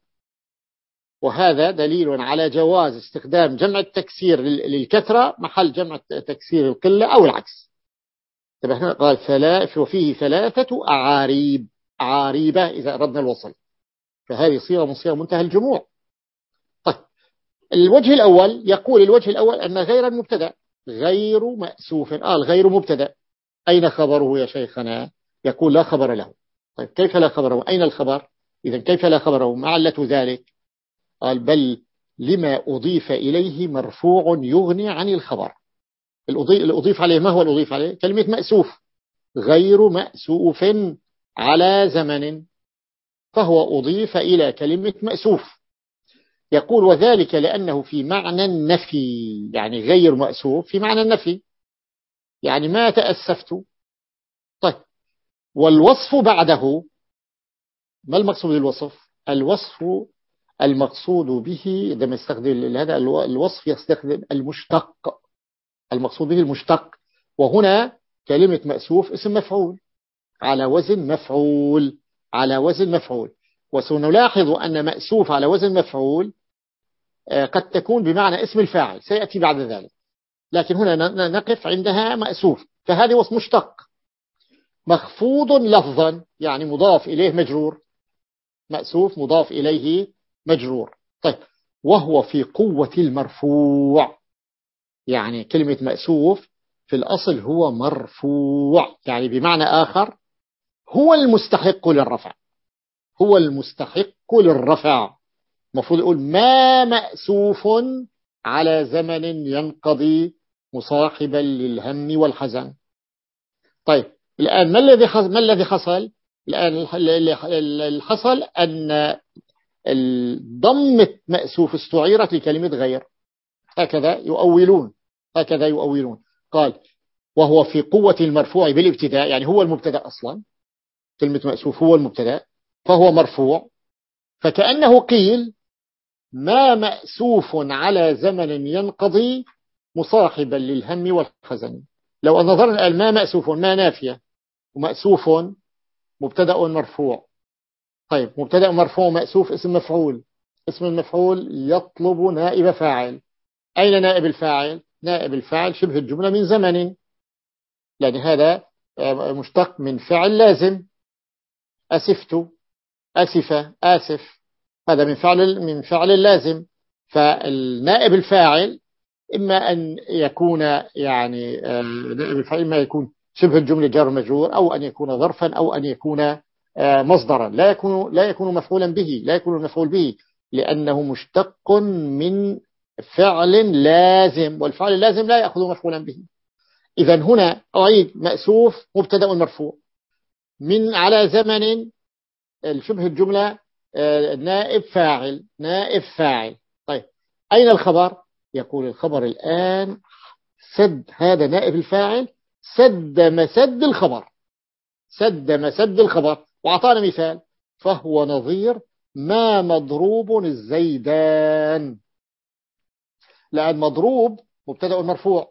وهذا دليل على جواز استخدام جمع التكسير للكثرة محل جمع تكسير القلة أو العكس. قال ثلاث وفيه ثلاثة أعاريب، أعاريبة إذا أردنا الوصل، فهذه صيغة من صيغ منتهى الجموع. طيب الوجه الأول، يقول الوجه الأول أن غير المبتدأ غير مأسوف. قال غير مبتدأ، أين خبره يا شيخنا؟ يقول لا خبر له. طيب كيف لا خبره؟ أين الخبر؟ إذن كيف لا خبره؟ ما علة ذلك؟ قال بل لما أضيف إليه مرفوع يغني عن الخبر. الأضيف عليه، ما هو الأضيف عليه؟ كلمة مأسوف، غير مأسوف على زمن، فهو أضيف إلى كلمة مأسوف. يقول وذلك لأنه في معنى النفي، يعني غير مأسوف في معنى النفي، يعني ما تأسفت. طيب والوصف بعده، ما المقصود بالوصف؟ الوصف المقصود به عندما يستخدم هذا الوصف يستخدم المشتق، المقصود به المشتق. وهنا كلمة مأسوف اسم مفعول على وزن مفعول، على وزن مفعول. وسنلاحظ أن مأسوف على وزن مفعول قد تكون بمعنى اسم الفاعل، سيأتي بعد ذلك، لكن هنا نقف عندها مأسوف، فهذه وصف مشتق مخفوض لفظا، يعني مضاف إليه مجرور، مأسوف مضاف إليه مجرور. طيب وهو في قوة المرفوع، يعني كلمة مأسوف في الأصل هو مرفوع، يعني بمعنى آخر هو المستحق للرفع، هو المستحق للرفع. المفروض يقول ما مأسوف على زمن ينقضي مصاحبا للهم والحزن. طيب الآن ما الذي حصل؟ ما الذي حصل الآن؟ اللي حصل أن ضمة مأسوف استعيرت لكلمة غير، هكذا يؤولون، هكذا يؤولون. قال وهو في قوة المرفوع بالابتداء، يعني هو المبتدأ أصلا، كلمة مأسوف هو المبتدأ فهو مرفوع، فكأنه قيل ما مأسوف على زمن ينقضي مصاحبا للهم والحزن. لو أن نظرنا الآن ما مأسوف، ما نافية، ومأسوف مبتدأ مرفوع. طيب مبتدأ مرفوع مأسوف اسم مفعول، اسم المفعول يطلب نائب فاعل. أين نائب الفاعل؟ نائب الفاعل شبه الجملة من زمن، لأن هذا مشتق من فعل لازم، أسفت، أسف، آسف، هذا من فعل من فعل لازم. فالنائب الفاعل إما أن يكون يعني نائب الفاعل إما يكون شبه الجملة جار مجرور، أو أن يكون ظرفا، أو أن يكون مصدرا، لا يكون لا يكون مفعولا به، لا يكون المفعول به، لأنه مشتق من فعل لازم، والفعل اللازم لا يأخذ مفعولا به. إذا هنا أعيد مأسوف مبتدأ مرفوع من على زمن الشبه الجملة نائب فاعل، نائب فاعل. طيب أين الخبر؟ يقول الخبر الآن سد هذا نائب الفاعل، سد مسد الخبر، سد مسد الخبر. وأعطانا مثال فهو نظير ما مضروب الزيدان، لأن مضروب مبتدأ مرفوع،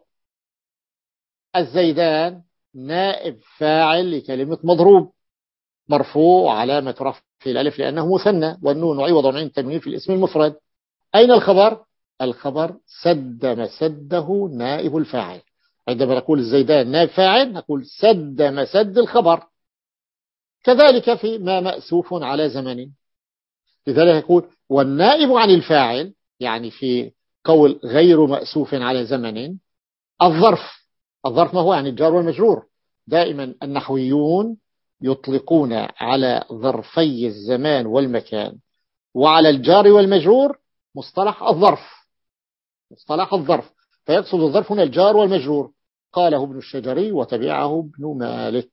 الزيدان نائب فاعل لكلمة مضروب، مرفوع علامة رفع في الألف لأنه مثنى، والنون عوض عن التنوين في الاسم المفرد. أين الخبر؟ الخبر سد مسده نائب الفاعل. عندما نقول الزيدان نائب فاعل نقول سد مسد الخبر. كذلك في ما مأسوف على زمن، لذلك يقول والنائب عن الفاعل، يعني في قول غير مأسوف على زمن الظرف. الظرف ما هو؟ يعني الجار والمجرور. دائما النحويون يطلقون على ظرفي الزمان والمكان وعلى الجار والمجرور مصطلح الظرف، مصطلح الظرف، فيقصد الظرف هنا الجار والمجرور. قاله ابن الشجري وتبعه ابن مالك.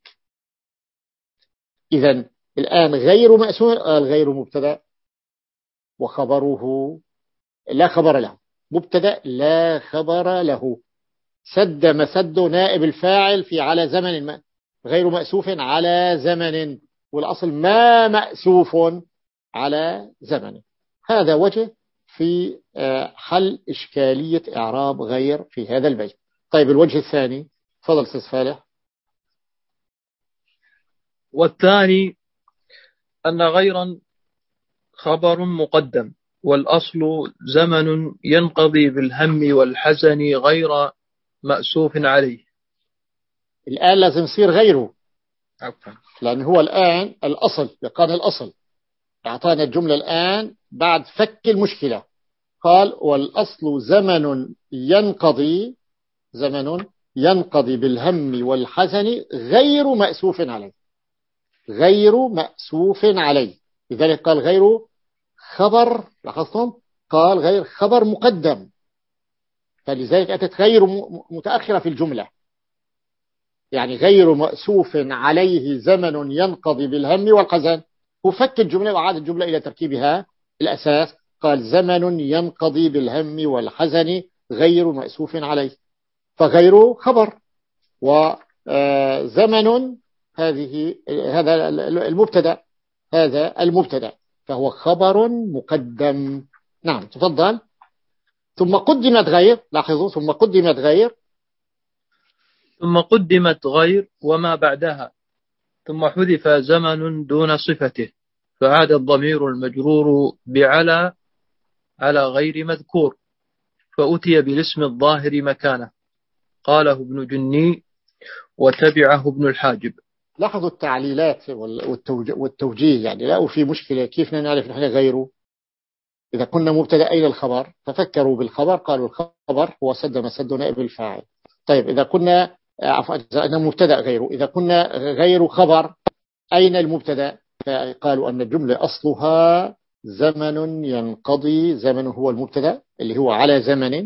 إذن الآن غير مأسوف، غير مبتدأ وخبره لا خبر له، مبتدأ لا خبر له، سد مسد نائب الفاعل في على زمن ما، غير مأسوف على زمن، والأصل ما مأسوف على زمن. هذا وجه في حل إشكالية إعراب غير في هذا البيت. طيب الوجه الثاني، تفضل أستاذ فالح. والثاني أن غيرا خبر مقدم، والأصل زمن ينقضي بالهم والحزن غير مأسوف عليه. الآن لازم يصير غيره، عفوا، لأن هو الآن الأصل يقال الأصل أعطانا الجملة الآن بعد فك المشكلة. قال والأصل زمن ينقضي، زمن ينقضي بالهم والحزن غير مأسوف عليه، غير مأسوف عليه. لذلك قال غير خبر، لاحظتم قال غير خبر مقدم، فلذلك أتت غير متأخرة في الجملة، يعني غير مأسوف عليه زمن ينقضي بالهم والحزن. هو فك الجملة وعاد الجملة إلى تركيبها الأساس، قال زمن ينقضي بالهم والحزن غير مأسوف عليه، فغير خبر، وزمن هذه هذا المبتدأ، هذا المبتدأ فهو خبر مقدم. نعم تفضل. ثم قدمت غير، لاحظوا ثم قدمت غير، ثم قدمت غير وما بعدها، ثم حذف زمن دون صفته، فعاد الضمير المجرور بعلى على غير مذكور، فأتي بالاسم الظاهر مكانه. قاله ابن جني وتبعه ابن الحاجب. لاحظوا التعليلات والتوجيه، يعني لا في مشكلة كيف نعرف نحن غيره. إذا كنا مبتدأ أين الخبر، ففكروا بالخبر قالوا الخبر هو سد مسد نائب الفاعل. طيب إذا كنا عفوا إذا مبتدأ غيره، إذا كنا غير خبر أين المبتدأ، فقالوا أن الجملة أصلها زمن ينقضي، زمن هو المبتدأ اللي هو على زمن،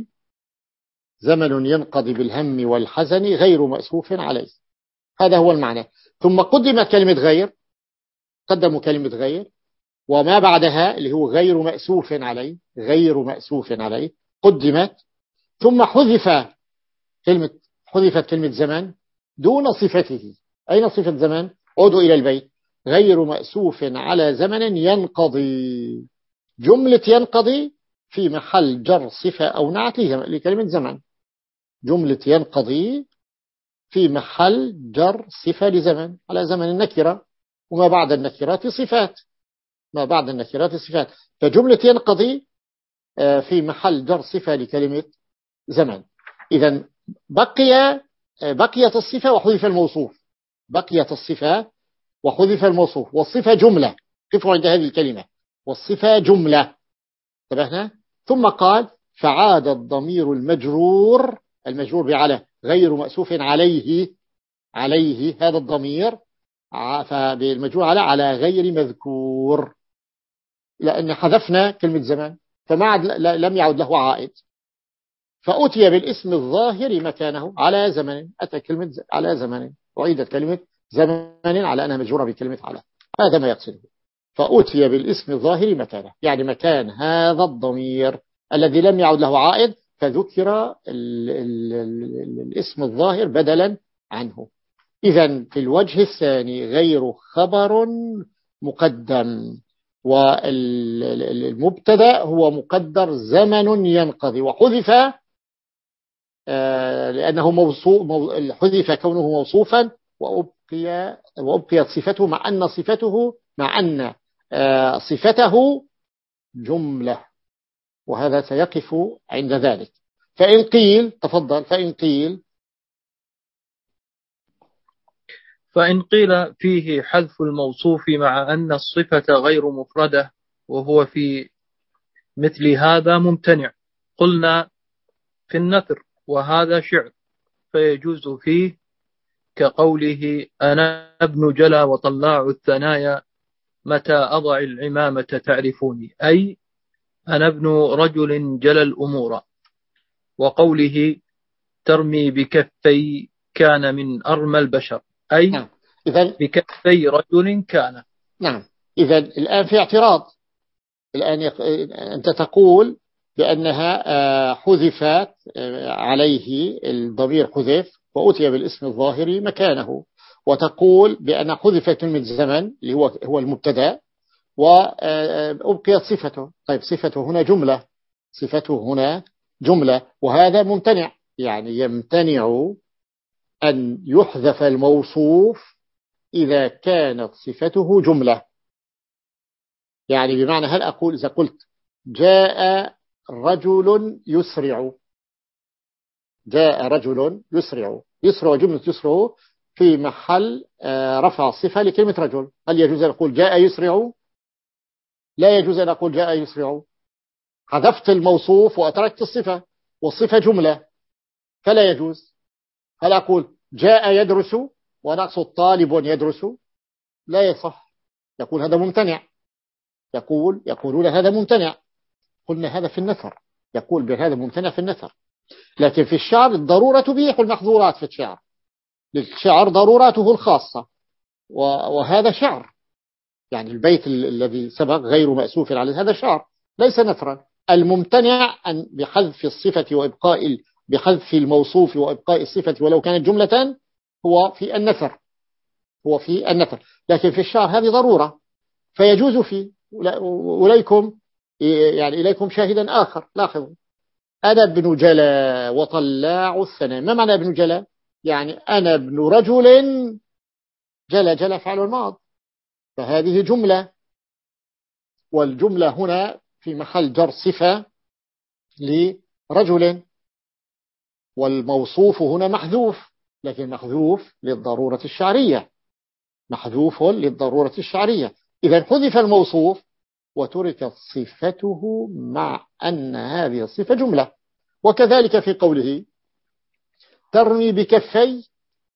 زمن ينقضي بالهم والحزن غير مأسوف عليه، هذا هو المعنى. ثم قدمت كلمة غير، قدموا كلمة غير وما بعدها اللي هو غير مأسوف عليه، غير مأسوف عليه قدمت، ثم حذف كلمة، حذفت كلمة زمن دون صفته. أين صفة زمن؟ عودوا إلى البيت، غير مأسوف على زمن ينقضي، جملة ينقضي في محل جر صفة أو نعت لكلمة زمن، جملة ينقضي في محل جر صفة لزمن، على زمن النكرة، وما بعد النكرات صفات، ما بعد النكرات صفات، فجملة ينقضي في محل جر صفة لكلمة زمن. إذن بقي بقيت الصفة وحذف الموصوف، بقيت الصفة وحذف الموصوف، والصفة جملة، قفوا عند هذه الكلمة، والصفة جملة، انتبهنا. ثم قال فعاد الضمير المجرور، المجرور بعلى غير مأسوف عليه، عليه هذا الضمير، فالمجرور على على غير مذكور، لأن حذفنا كلمة زمان فما عد لم يعد له عائد، فأتي بالاسم الظاهر مكانه على زمن، أتى كلمة على زمن، وعيدت كلمة زمن على أنها مجرورة بكلمة على، هذا ما يقصده. فأتي بالاسم الظاهر مكانه، يعني مكان هذا الضمير الذي لم يعد له عائد، فذكر ال ال ال الاسم الظاهر بدلا عنه. إذن في الوجه الثاني غير خبر مقدم، والمبتدأ هو مقدر زمن ينقضي، وحذف لأنه موصوف، حذف كونه موصوفا، وأبقي وأبقيت صفته، مع أن صفته مع أن صفته جملة، وهذا سيقف عند ذلك. فإن قيل تفضل، فإن قيل فإن قيل فيه حذف الموصوف مع أن الصفة غير مفردة وهو في مثل هذا ممتنع، قلنا في النثر وهذا شعر فيجوز فيه، كقوله أنا ابن جلا وطلاع الثنايا متى أضع العمامة تعرفوني، أي أنا ابن رجل جلى الأمور. وقوله ترمي بكفي كان من أرمى البشر، أي نعم. إذن بكفي رجل كان. نعم. إذن الآن في اعتراض، الآن يق... أنت تقول بأنها حذفت عليه الضمير، حذف وأتي بالاسم الظاهر مكانه، وتقول بأن حذف كلمة زمن اللي هو هو المبتدأ وأبقيت صفته. طيب صفته هنا جملة، صفته هنا جملة، وهذا ممتنع، يعني يمتنع أن يحذف الموصوف إذا كانت صفته جملة. يعني بمعنى هل أقول إذا قلت جاء رجل يسرع، جاء رجل يسرع، يسرع جملة يسرع في محل رفع صفة لكلمة رجل، هل يجوز أن أقول جاء يسرع؟ لا يجوز أن أقول جاء يسرع، حذفت الموصوف وأتركت الصفة، والصفة جملة فلا يجوز. هل أقول جاء يدرس وأنا أقصد طالب يدرس؟ لا يصح، يقول هذا ممتنع، يقول يقولون هذا ممتنع. قلنا هذا في النثر، يقول بهذا ممتنع في النثر. لكن في الشعر الضرورة تبيح المحظورات، في الشعر للشعر ضرورته الخاصة، وهذا شعر. يعني البيت الذي سبق غير مأسوف عليه هذا شعر ليس نثرا. الممتنع أن بحذف الصفة وإبقاء بحذف الموصوف وإبقاء الصفة ولو كانت جملة هو في النثر، هو في النثر. لكن في الشعر هذه ضرورة فيجوز فيه. وليكم يعني إليكم شاهدا آخر، لاحظوا أنا ابن جلا وطلاع الثنى. ما معنى ابن جلا؟ يعني أنا ابن رجل جلا، جلا فعل الماض، فهذه جملة، والجملة هنا في محل جر صفة لرجل، والموصوف هنا محذوف، لكن محذوف للضرورة الشعرية، محذوف للضرورة الشعرية. إذا حذف الموصوف وتركت صفته مع أن هذه الصفة جملة. وكذلك في قوله ترمي بكفي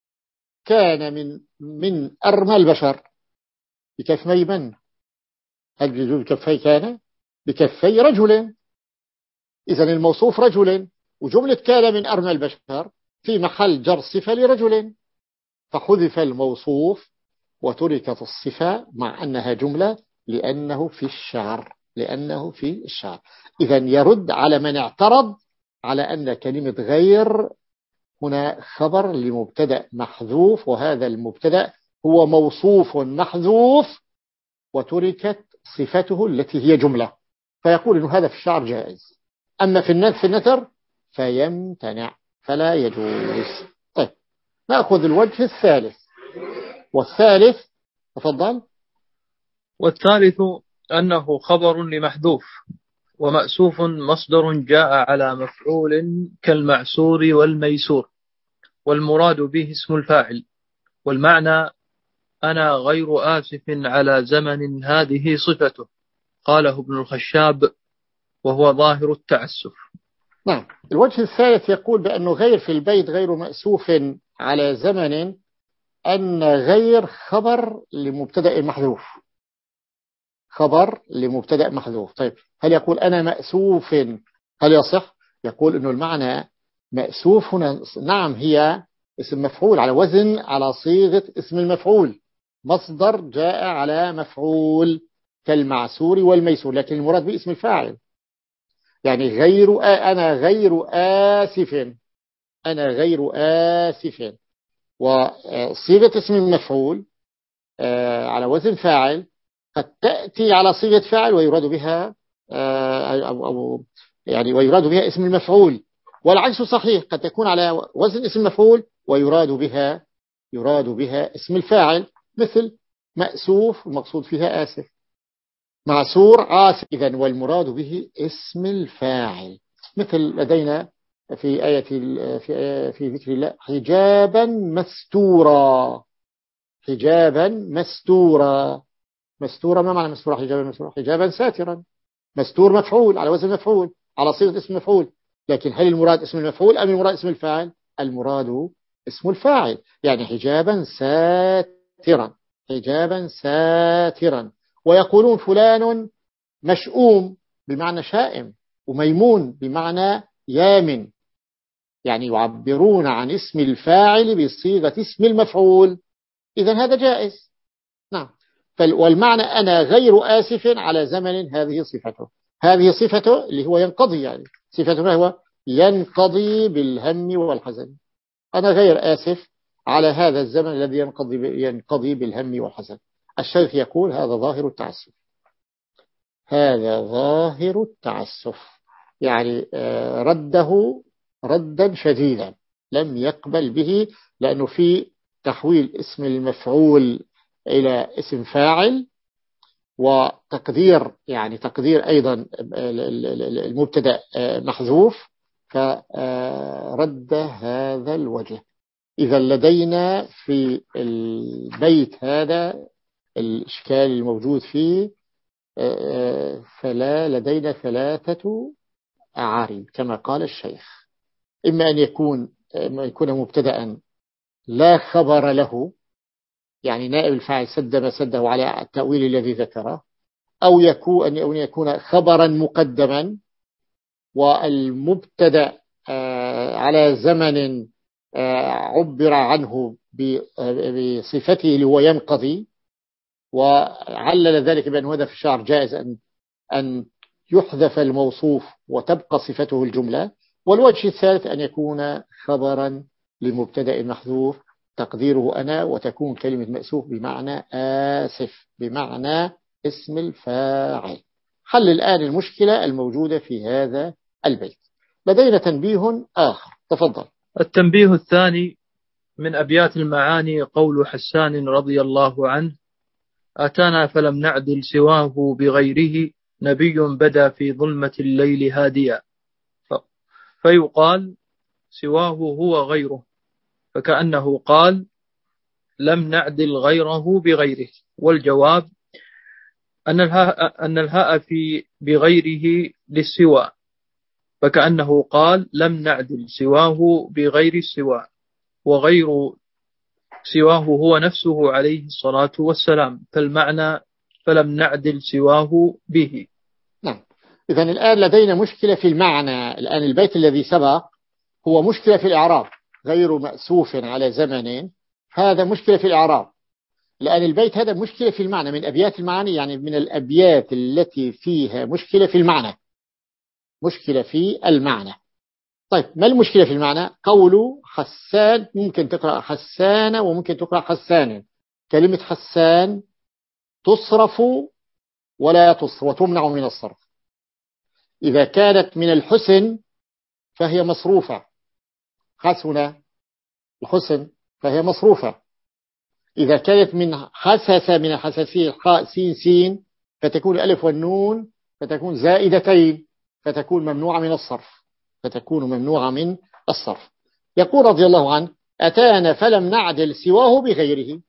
كان من من أرمى البشر، بكفي من؟ هل يجوز بكفي كان؟ بكفي رجل. إذن الموصوف رجل، وجملة كان من أرمى البشر في محل جر صفة لرجل، فحذف الموصوف وتركت الصفة مع أنها جملة لأنه في الشعر، لأنه في الشعر. إذن يرد على من اعترض على أن كلمة غير هنا خبر لمبتدأ محذوف، وهذا المبتدأ هو موصوف محذوف وتركت صفته التي هي جملة، فيقول إنه هذا في الشعر جائز. أما في في النثر فيمتنع فلا يجوز. طيب نأخذ الوجه الثالث. والثالث تفضل. والثالث أنه خبر لمحذوف، ومأسوف مصدر جاء على مفعول كالمعسور والميسور، والمراد به اسم الفاعل. والمعنى أنا غير آسف على زمن هذه صفته، قاله ابن الخشاب، وهو ظاهر التعسف. نعم. الوجه الثالث يقول بأنه غير في البيت غير مأسوف على زمن، أن غير خبر لمبتدأ محذوف، خبر لمبتدأ محذوف. طيب هل يقول أنا مأسوف هل يصح؟ يقول إنه المعنى مأسوف هنا نعم هي اسم مفعول على وزن على صيغة اسم المفعول، مصدر جاء على مفعول كالمعسور والميسور، لكن المراد به اسم الفاعل. يعني غير أنا غير آسف، أنا غير آسف، وصيغة اسم المفعول على وزن فاعل قد تأتي على صيغة فاعل ويراد بها أو أو يعني ويراد بها اسم المفعول، والعكس صحيح، قد تكون على وزن اسم المفعول ويراد بها يراد بها اسم الفاعل، مثل مأسوف المقصود فيها آسف، معسور عاسف. إذن والمراد به اسم الفاعل، مثل لدينا في آية في في ذكر الله حجابا مستورا، حجابا مستورا. مستورا ما معنى مستورا؟ حجابا مستورا حجابا ساترا، مستور مفعول على وزن مفعول على صيغة اسم مفعول، لكن هل المراد اسم المفعول أم المراد اسم الفاعل؟ المراد اسم الفاعل، يعني حجابا ساترا، حجابا ساترا. ويقولون فلان مشؤوم بمعنى شائم، وميمون بمعنى يامن، يعني يعبرون عن اسم الفاعل بصيغة اسم المفعول. إذن هذا جائز. نعم. والمعنى أنا غير آسف على زمن هذه صفته، هذه صفته اللي هو ينقضي، يعني صفته ما هو ينقضي بالهم والحزن، أنا غير آسف على هذا الزمن الذي ينقضي ينقضي بالهم والحزن. الشيخ يقول هذا ظاهر التعسف، هذا ظاهر التعسف، يعني رده ردا شديدا، لم يقبل به، لأنه في تحويل اسم المفعول إلى اسم فاعل، وتقدير يعني تقدير أيضا المبتدأ محذوف، فرد هذا الوجه. إذا لدينا في البيت هذا الإشكال الموجود فيه، فلا لدينا ثلاثة أعاريب كما قال الشيخ. إما أن يكون إما يكون مبتدأ لا خبر له، يعني نائب الفاعل سد ما سده على التأويل الذي ذكره، أو يكون أن يكون خبرا مقدما والمبتدأ على زمن عبر عنه بصفته اللي هو ينقضي، وعلل ذلك بأن هذا في الشعر جائز أن أن يحذف الموصوف وتبقى صفته الجملة. والوجه الثالث أن يكون خبرا لمبتدأ محذوف تقديره أنا، وتكون كلمة مأسوف بمعنى آسف بمعنى اسم الفاعل. حل الآن المشكلة الموجودة في هذا البيت. لدينا تنبيه آخر، تفضل. التنبيه الثاني من أبيات المعاني قول حسان رضي الله عنه: أتانا فلم نعدل سواه بغيره، نبي بدا في ظلمة الليل هاديا. فيقال سواه هو غيره، فكأنه قال لم نعدل غيره بغيره. والجواب أن الهاء, أن الهاء في بغيره للسوى، فكأنه قال لم نعدل سواه بغير السوى، وغير سواه هو نفسه عليه الصلاة والسلام، فالمعنى فلم نعدل سواه به. نعم. إذن الآن لدينا مشكلة في المعنى. الآن البيت الذي سبق هو مشكلة في الإعراب، غير مأسوف على زمن، هذا مشكلة في الإعراب. لأن البيت هذا مشكلة في المعنى، من أبيات المعاني، يعني من الأبيات التي فيها مشكلة في المعنى، مشكلة في المعنى. طيب ما المشكلة في المعنى؟ قول حسان، ممكن تقرأ حسان وممكن تقرأ حسان. كلمة حسان تصرف ولا تصرف وتمنع من الصرف. إذا كانت من الحسن فهي مصروفة، حسن الحسن فهي مصروفة. إذا كانت من حسس، من الحساسية الحاء سين سين، فتكون الألف والنون فتكون زائدتين، فتكون ممنوعة من الصرف، فتكون ممنوعة من الصرف. يقول رضي الله عنه: أتانا فلم نعدل سواه بغيره.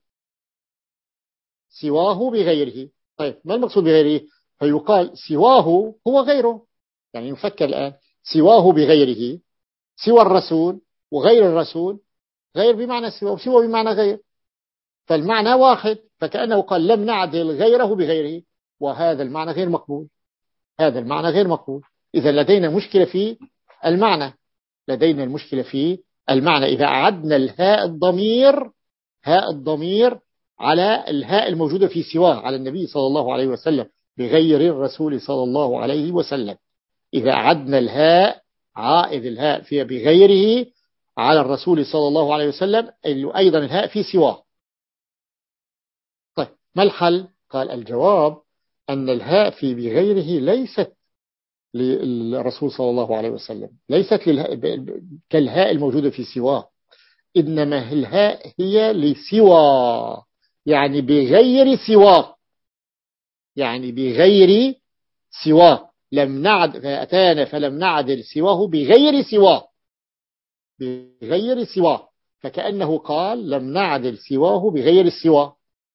سواه بغيره. طيب ما المقصود بغيره؟ فيقال سواه هو غيره، يعني نفكر الآن، سواه بغيره، سوى الرسول وغير الرسول، غير بمعنى سوى وسوى بمعنى غير، فالمعنى واحد، فكأنه قال لم نعدل غيره بغيره، وهذا المعنى غير مقبول، هذا المعنى غير مقبول. إذا لدينا مشكلة في المعنى، لدينا المشكلة في المعنى. إذا أعدنا الهاء الضمير، هاء الضمير على الهاء الموجودة في سواه، على النبي صلى الله عليه وسلم بغير الرسول صلى الله عليه وسلم، إذا أعدنا الهاء، عائد الهاء في بغيره على الرسول صلى الله عليه وسلم، أيضا الهاء في سواه. طيب ما الحل؟ قال الجواب أن الهاء في بغيره ليست للرسول صلى الله عليه وسلم، ليست كالهاء الموجودة في سواه، إنما الهاء هي لسوى، يعني بغير سواه، يعني بغير سواه. لم نعد فأتانا فلم نعدل سواه بغير سواه، بغير سواه، فكأنه قال لم نعدل سواه بغير السواه.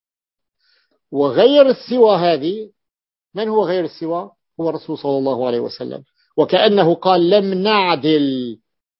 وغير السوى هذه، من هو غير السوى؟ هو الرسول صلى الله عليه وسلم. وكأنه قال لم نعدل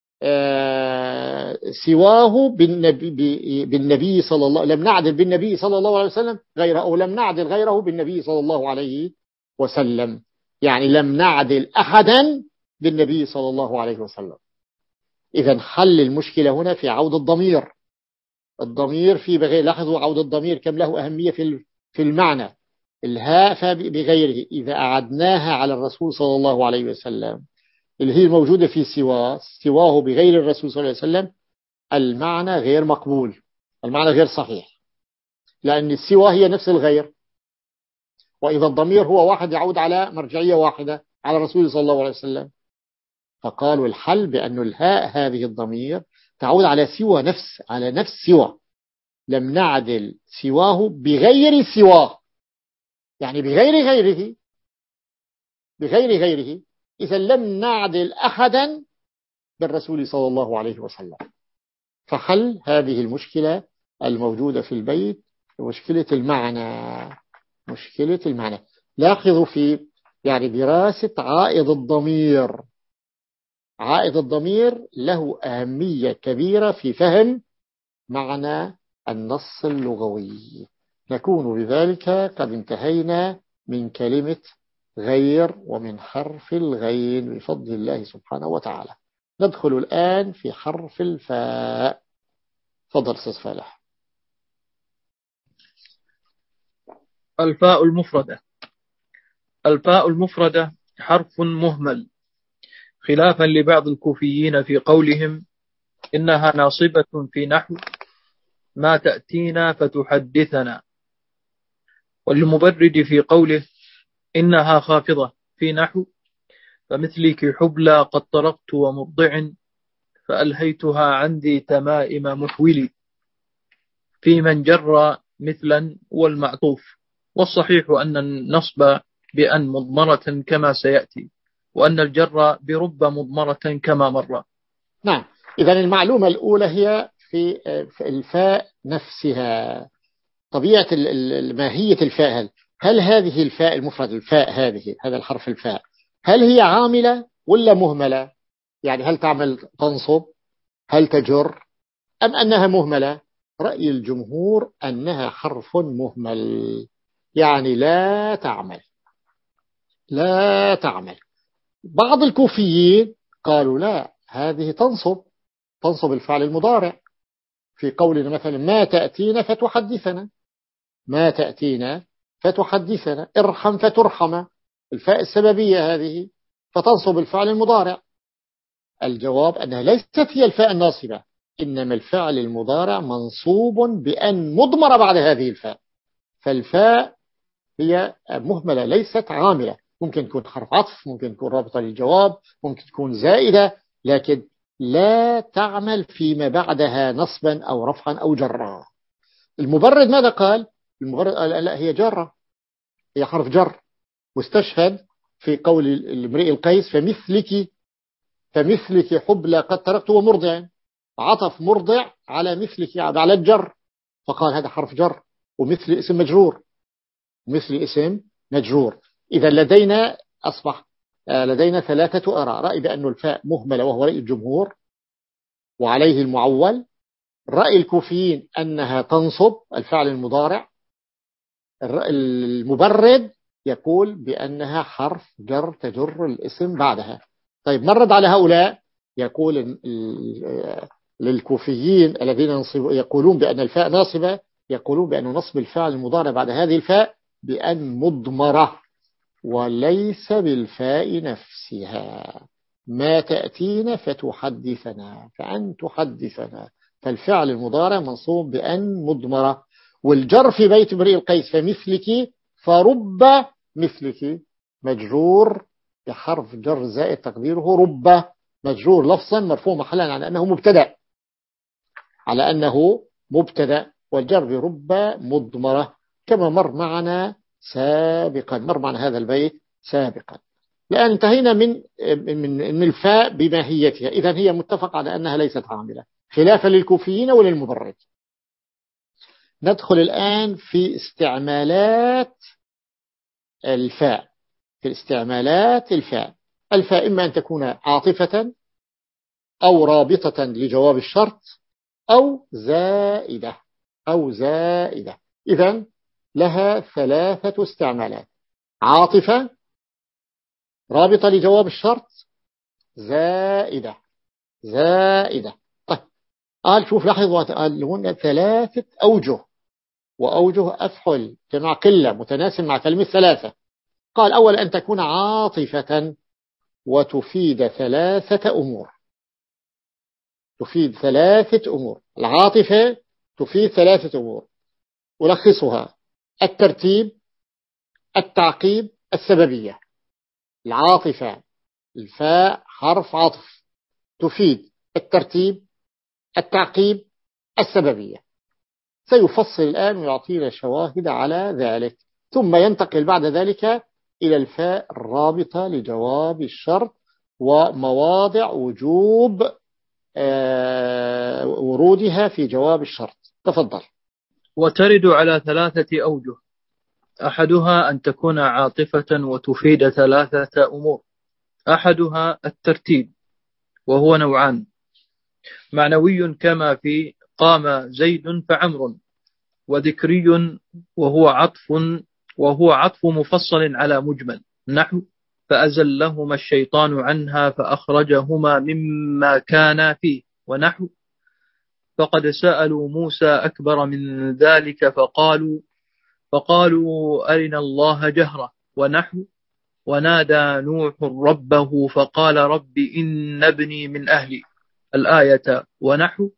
سواه بالنبي, بالنبي صلى الله لم نعدل بالنبي صلى الله عليه وسلم غيره، أو لم نعدل غيره بالنبي صلى الله عليه وسلم، يعني لم نعدل أحدا بالنبي صلى الله عليه وسلم. إذا حل المشكلة هنا في عود الضمير. الضمير في بغير، لاحظوا عود الضمير كم له أهمية في في المعنى. الهاء بغيره إذا أعدناها على الرسول صلى الله عليه وسلم، اللي هي الموجودة في سواه، سواه بغير الرسول صلى الله عليه وسلم، المعنى غير مقبول، المعنى غير صحيح، لأن السواه هي نفس الغير، وإذا الضمير هو واحد يعود على مرجعية واحدة على الرسول صلى الله عليه وسلم. فقالوا الحل بأن الهاء هذه الضمير تعود على سوى، نفس على نفس سوى، لم نعدل سواه بغير سواه، يعني بغير غيره، بغير غيره. إذا لم نعدل أحدا بالرسول صلى الله عليه وسلم. فحل هذه المشكلة الموجودة في البيت مشكلة المعنى، مشكلة المعنى. لاحظوا في يعني دراسة عائد الضمير، عائد الضمير له أهمية كبيرة في فهم معنى النص اللغوي. نكون بذلك قد انتهينا من كلمة غير ومن حرف الغين بفضل الله سبحانه وتعالى. ندخل الآن في حرف الفاء. فضل أستاذ فالح. الفاء المفردة. الفاء المفردة حرف مهمل، خلافا لبعض الكوفيين في قولهم إنها ناصبة في نحو ما تأتينا فتحدثنا، والمبرد في قوله إنها خافضة في نحو فمثلك حبلى قد طرقت ومرضع فألهيتها عندي تمائم محولي، في من جر مثلا والمعطوف. والصحيح أن النصب بأن مضمرة كما سيأتي، وأن الجر برب مضمرة كما مر. نعم. إذا المعلومة الأولى هي في الفاء نفسها، طبيعة ماهية الفاء. هل, هل هذه الفاء المفرد، الفاء هذه، هذا الحرف الفاء، هل هي عاملة ولا مهملة؟ يعني هل تعمل تنصب، هل تجر، أم أنها مهملة؟ رأي الجمهور أنها حرف مهمل، يعني لا تعمل، لا تعمل. بعض الكوفيين قالوا لا، هذه تنصب، تنصب الفعل المضارع في قولنا مثلا ما تأتينا فتحدثنا، ما تأتينا فتحدثنا، ارحم فترحم، الفاء السببية هذه فتنصب الفعل المضارع. الجواب أنها ليست هي الفاء الناصبة، إنما الفعل المضارع منصوب بأن مضمر بعد هذه الفاء. فالفاء هي مهملة ليست عاملة، ممكن تكون حرف عطف، ممكن تكون رابطة للجواب، ممكن تكون زائدة، لكن لا تعمل فيما بعدها نصبا أو رفعا أو جرا. المبرد ماذا قال؟ المبرد قال لا، هي جرة، هي حرف جر، واستشهد في قول الامرئ القيس فمثلك، فمثلك حبلى قد تركت ومرضع، عطف مرضع على مثلك على الجر، فقال هذا حرف جر، ومثل اسم مجرور، مثل اسم مجرور. إذا لدينا أصبح لدينا ثلاثة آراء: رأي بأن الفاء مهملة وهو رأي الجمهور وعليه المعول، رأي الكوفيين أنها تنصب الفعل المضارع، المبرد يقول بأنها حرف جر تجر الاسم بعدها. طيب نرد على هؤلاء، يقول للكوفيين الذين يقولون بأن الفاء ناصبة، يقولون بأن نصب الفعل المضارع بعد هذه الفاء بأن مضمرة وليس بالفاء نفسها. ما تأتينا فتحدثنا، فأن تحدثنا، فالفعل المضارع منصوب بأن مضمرة. والجر في بيت امرئ القيس فمثلك، فرب مثلك مجرور بحرف جر زائد تقديره رب، مجرور لفظا مرفوع محلا على أنه مبتدأ، على أنه مبتدأ، والجر برب مضمرة كما مر معنا سابقا، مر معنا هذا البيت سابقا. الآن انتهينا من من الفاء بماهيتها. إذن هي متفق على أنها ليست عاملة خلافا للكوفيين وللمبرد. ندخل الآن في استعمالات الفاء، في استعمالات الفاء. الفاء إما أن تكون عاطفة أو رابطة لجواب الشرط أو زائدة، أو زائدة. إذن لها ثلاثة استعمالات: عاطفة، رابطة لجواب الشرط، زائدة، زائدة. طيب قال شوف لاحظوا، قال هنا ثلاثة أوجه، وأوجه أفحل جمع قلة متناسب مع كلمة ثلاثة. قال أول أن تكون عاطفة وتفيد ثلاثة أمور، تفيد ثلاثة أمور. العاطفة تفيد ثلاثة أمور، ألخصها: الترتيب، التعقيب، السببية. العاطفة الفاء حرف عطف، تفيد الترتيب، التعقيب، السببية. سيفصل الآن ويعطينا شواهد على ذلك، ثم ينتقل بعد ذلك إلى الفاء الرابطة لجواب الشرط ومواضع وجوب ورودها في جواب الشرط. تفضل. وترد على ثلاثة أوجه، أحدها أن تكون عاطفة وتفيد ثلاثة أمور. أحدها الترتيب، وهو نوعان: معنوي كما في قام زيد فعمر، وذكري وهو عطف وهو عطف مفصل على مجمل، نحو فأزلهما الشيطان عنها فأخرجهما مما كانا فيه، ونحو فقد سألوا موسى أكبر من ذلك فقالوا فقالوا أرنا الله جهرة، ونحو ونادى نوح ربه فقال رب إن ابني من أهلي الآية، ونحو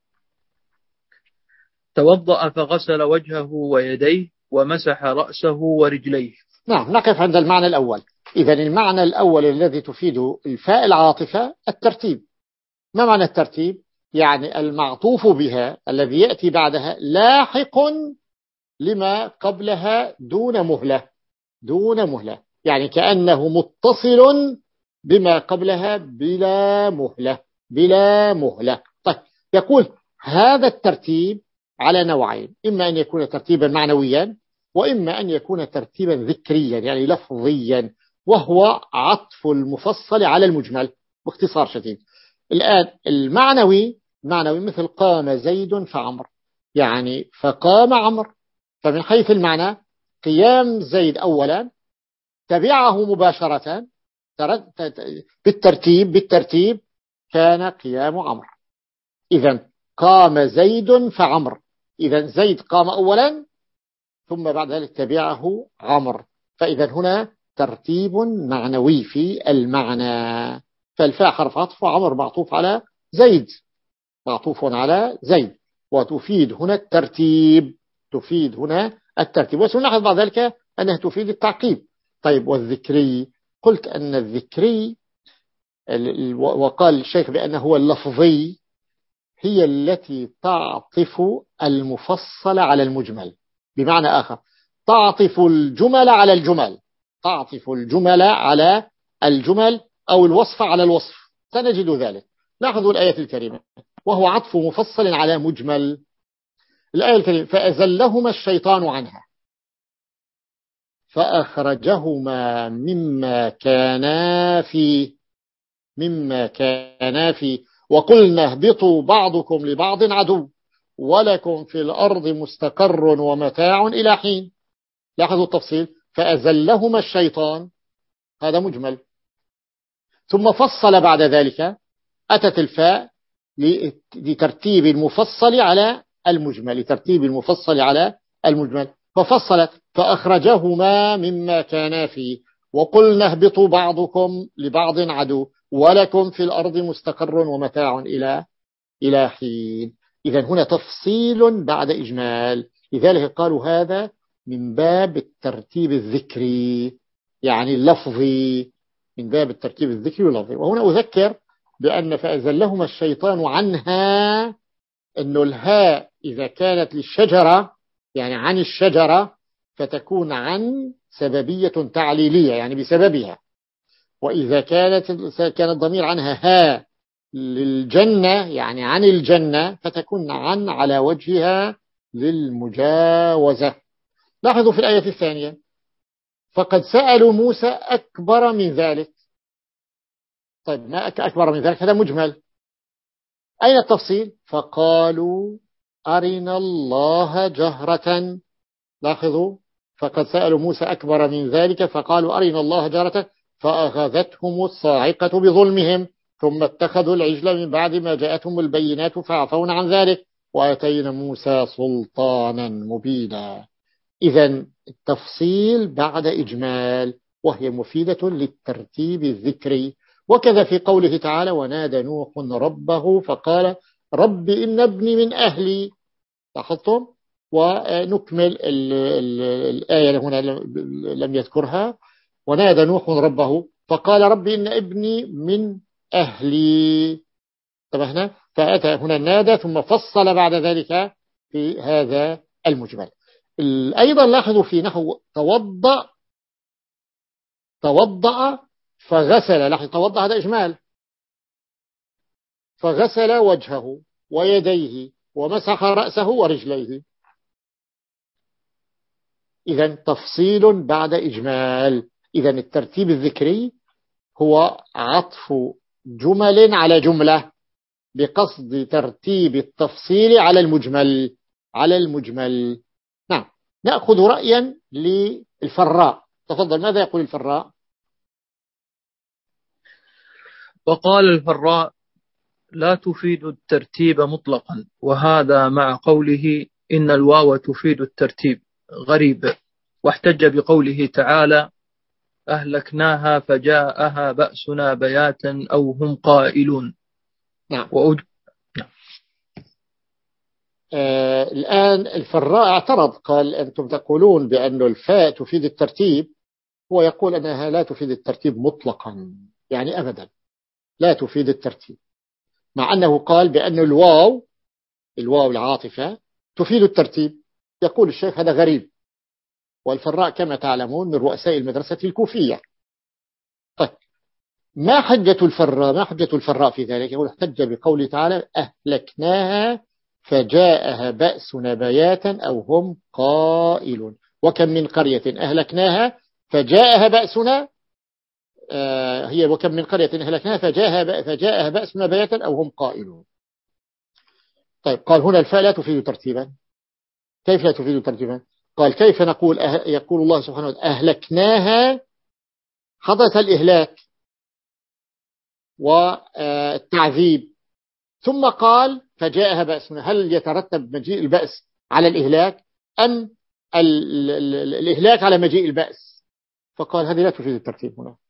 توضأ فغسل وجهه ويديه ومسح رأسه ورجليه. نعم، نقف عند المعنى الأول. إذن المعنى الأول الذي تفيده الفاء العاطفة الترتيب. ما معنى الترتيب؟ يعني المعطوف بها الذي يأتي بعدها لاحق لما قبلها دون مهلة، دون مهلة، يعني كأنه متصل بما قبلها بلا مهلة، بلا مهلة. طيب، يقول هذا الترتيب على نوعين: إما أن يكون ترتيبا معنويا، وإما أن يكون ترتيبا ذكريا يعني لفظيا، وهو عطف المفصل على المجمل باختصار شديد. الآن المعنوي، معنوي مثل قام زيد فعمر، يعني فقام عمر، فمن حيث المعنى قيام زيد أولا تبعه مباشرة بالترتيب بالترتيب كان قيام عمر. إذن قام زيد فعمر، إذن زيد قام أولا ثم بعد ذلك تبعه عمر، فإذا هنا ترتيب معنوي في المعنى. فالفاء حرف عطف وعمر معطوف على زيد، معطوف على زيد، وتفيد هنا الترتيب، تفيد هنا الترتيب. وسنلاحظ بعد ذلك أنها تفيد التعقيب. طيب، والذكري، قلت أن الذكري وقال الشيخ بأنه هو اللفظي، هي التي تعطف المفصل على المجمل. بمعنى آخر، تعطف الجمل على الجمل، تعطف الجمل على الجمل أو الوصف على الوصف، سنجد ذلك. لاحظوا الآية الكريمة: وهو عطف مفصل على مجمل. الآية الكريمة: فأزلهما الشيطان عنها فأخرجهما مما كانا فيه، مما كانا فيه وقلنا اهبطوا بعضكم لبعض عدو ولكم في الأرض مستقر ومتاع إلى حين. لاحظوا التفصيل: فأزلهما الشيطان، هذا مجمل، ثم فصل بعد ذلك، أتت الفاء لترتيب المفصل على المجمل، لترتيب المفصل على المجمل، ففصلت: فأخرجهما مما كانا فيه وقلنا اهبطوا بعضكم لبعض عدو ولكم في الأرض مستقر ومتاع إلى إلى حين. إذن هنا تفصيل بعد إجمال، لذلك قالوا هذا من باب الترتيب الذكري، يعني اللفظي، من باب الترتيب الذكري واللفظي. وهنا أذكر بأن فأزلهما الشيطان عنها، أنه الهاء إذا كانت للشجرة يعني عن الشجرة فتكون عن سببية تعليلية يعني بسببها، وإذا كانت كان الضمير عنها ها للجنة يعني عن الجنة فتكون عن على وجهها للمجاوزة. لاحظوا في الآية الثانية: فقد سألوا موسى أكبر من ذلك. طيب، ما أكبر من ذلك؟ هذا مجمل. أين التفصيل؟ فقالوا أرنا الله جهرة. لاحظوا: فقد سألوا موسى أكبر من ذلك فقالوا أرنا الله جهرة فأخذتهم الصاعقة بظلمهم ثم اتخذوا العجل من بعد ما جاءتهم البينات فعفونا عن ذلك وآتينا موسى سلطانا مبينا. إذن التفصيل بعد إجمال، وهي مفيدة للترتيب الذكري. وكذا في قوله تعالى: ونادى نوح ربه فقال رب إن ابني من أهلي. لاحظتم؟ ونكمل الآية هنا لم يذكرها: ونادى نوح ربه فقال رب إن ابني من أهلي. طب هنا فأتى هنا النادى ثم فصل بعد ذلك في هذا المجمل. أيضا لاحظوا في نحو توضأ، توضأ فغسل، لاحظ توضأ هذا إجمال، فغسل وجهه ويديه ومسح رأسه ورجليه. إذا تفصيل بعد إجمال. إذا الترتيب الذكري هو عطف جمل على جملة بقصد ترتيب التفصيل على المجمل، على المجمل. نعم. نأخذ رأيا للفراء. تفضل، ماذا يقول الفراء؟ وقال الفراء: لا تفيد الترتيب مطلقا، وهذا مع قوله إن الواو تفيد الترتيب غريب، واحتج بقوله تعالى: أهلكناها فجاءها بأسنا بياتا أو هم قائلون. نعم. وأج... نعم. آه الآن الفراء اعترض، قال أنتم تقولون بأن الفاء تفيد الترتيب، هو يقول أنها لا تفيد الترتيب مطلقا، يعني أبدا لا تفيد الترتيب، مع أنه قال بأن الواو، الواو العاطفة تفيد الترتيب. يقول الشيخ هذا غريب، والفراء كما تعلمون من رؤساء المدرسة الكوفية. طيب، ما حجة الفراء؟ ما حجة الفراء في ذلك؟ يقول احتج بقوله تعالى: أهلكناها فجاءها بأسنا بياتا أو هم قائلون. وكم من قرية أهلكناها فجاءها بأسنا، آه هي وكم من قرية أهلكناها فجاءها فجاءها بأسنا بياتا أو هم قائلون. طيب، قال هنا الفاء لا تفيد ترتيبا. كيف لا تفيد ترتيبا؟ قال كيف نقول أه... يقول الله سبحانه وتعالى: أهلكناها، حدث الإهلاك والتعذيب، ثم قال فجاءها بأسنا. هل يترتب مجيء البأس على الإهلاك أم ال... ال... الإهلاك على مجيء البأس؟ فقال هذه لا تفيد الترتيب هنا.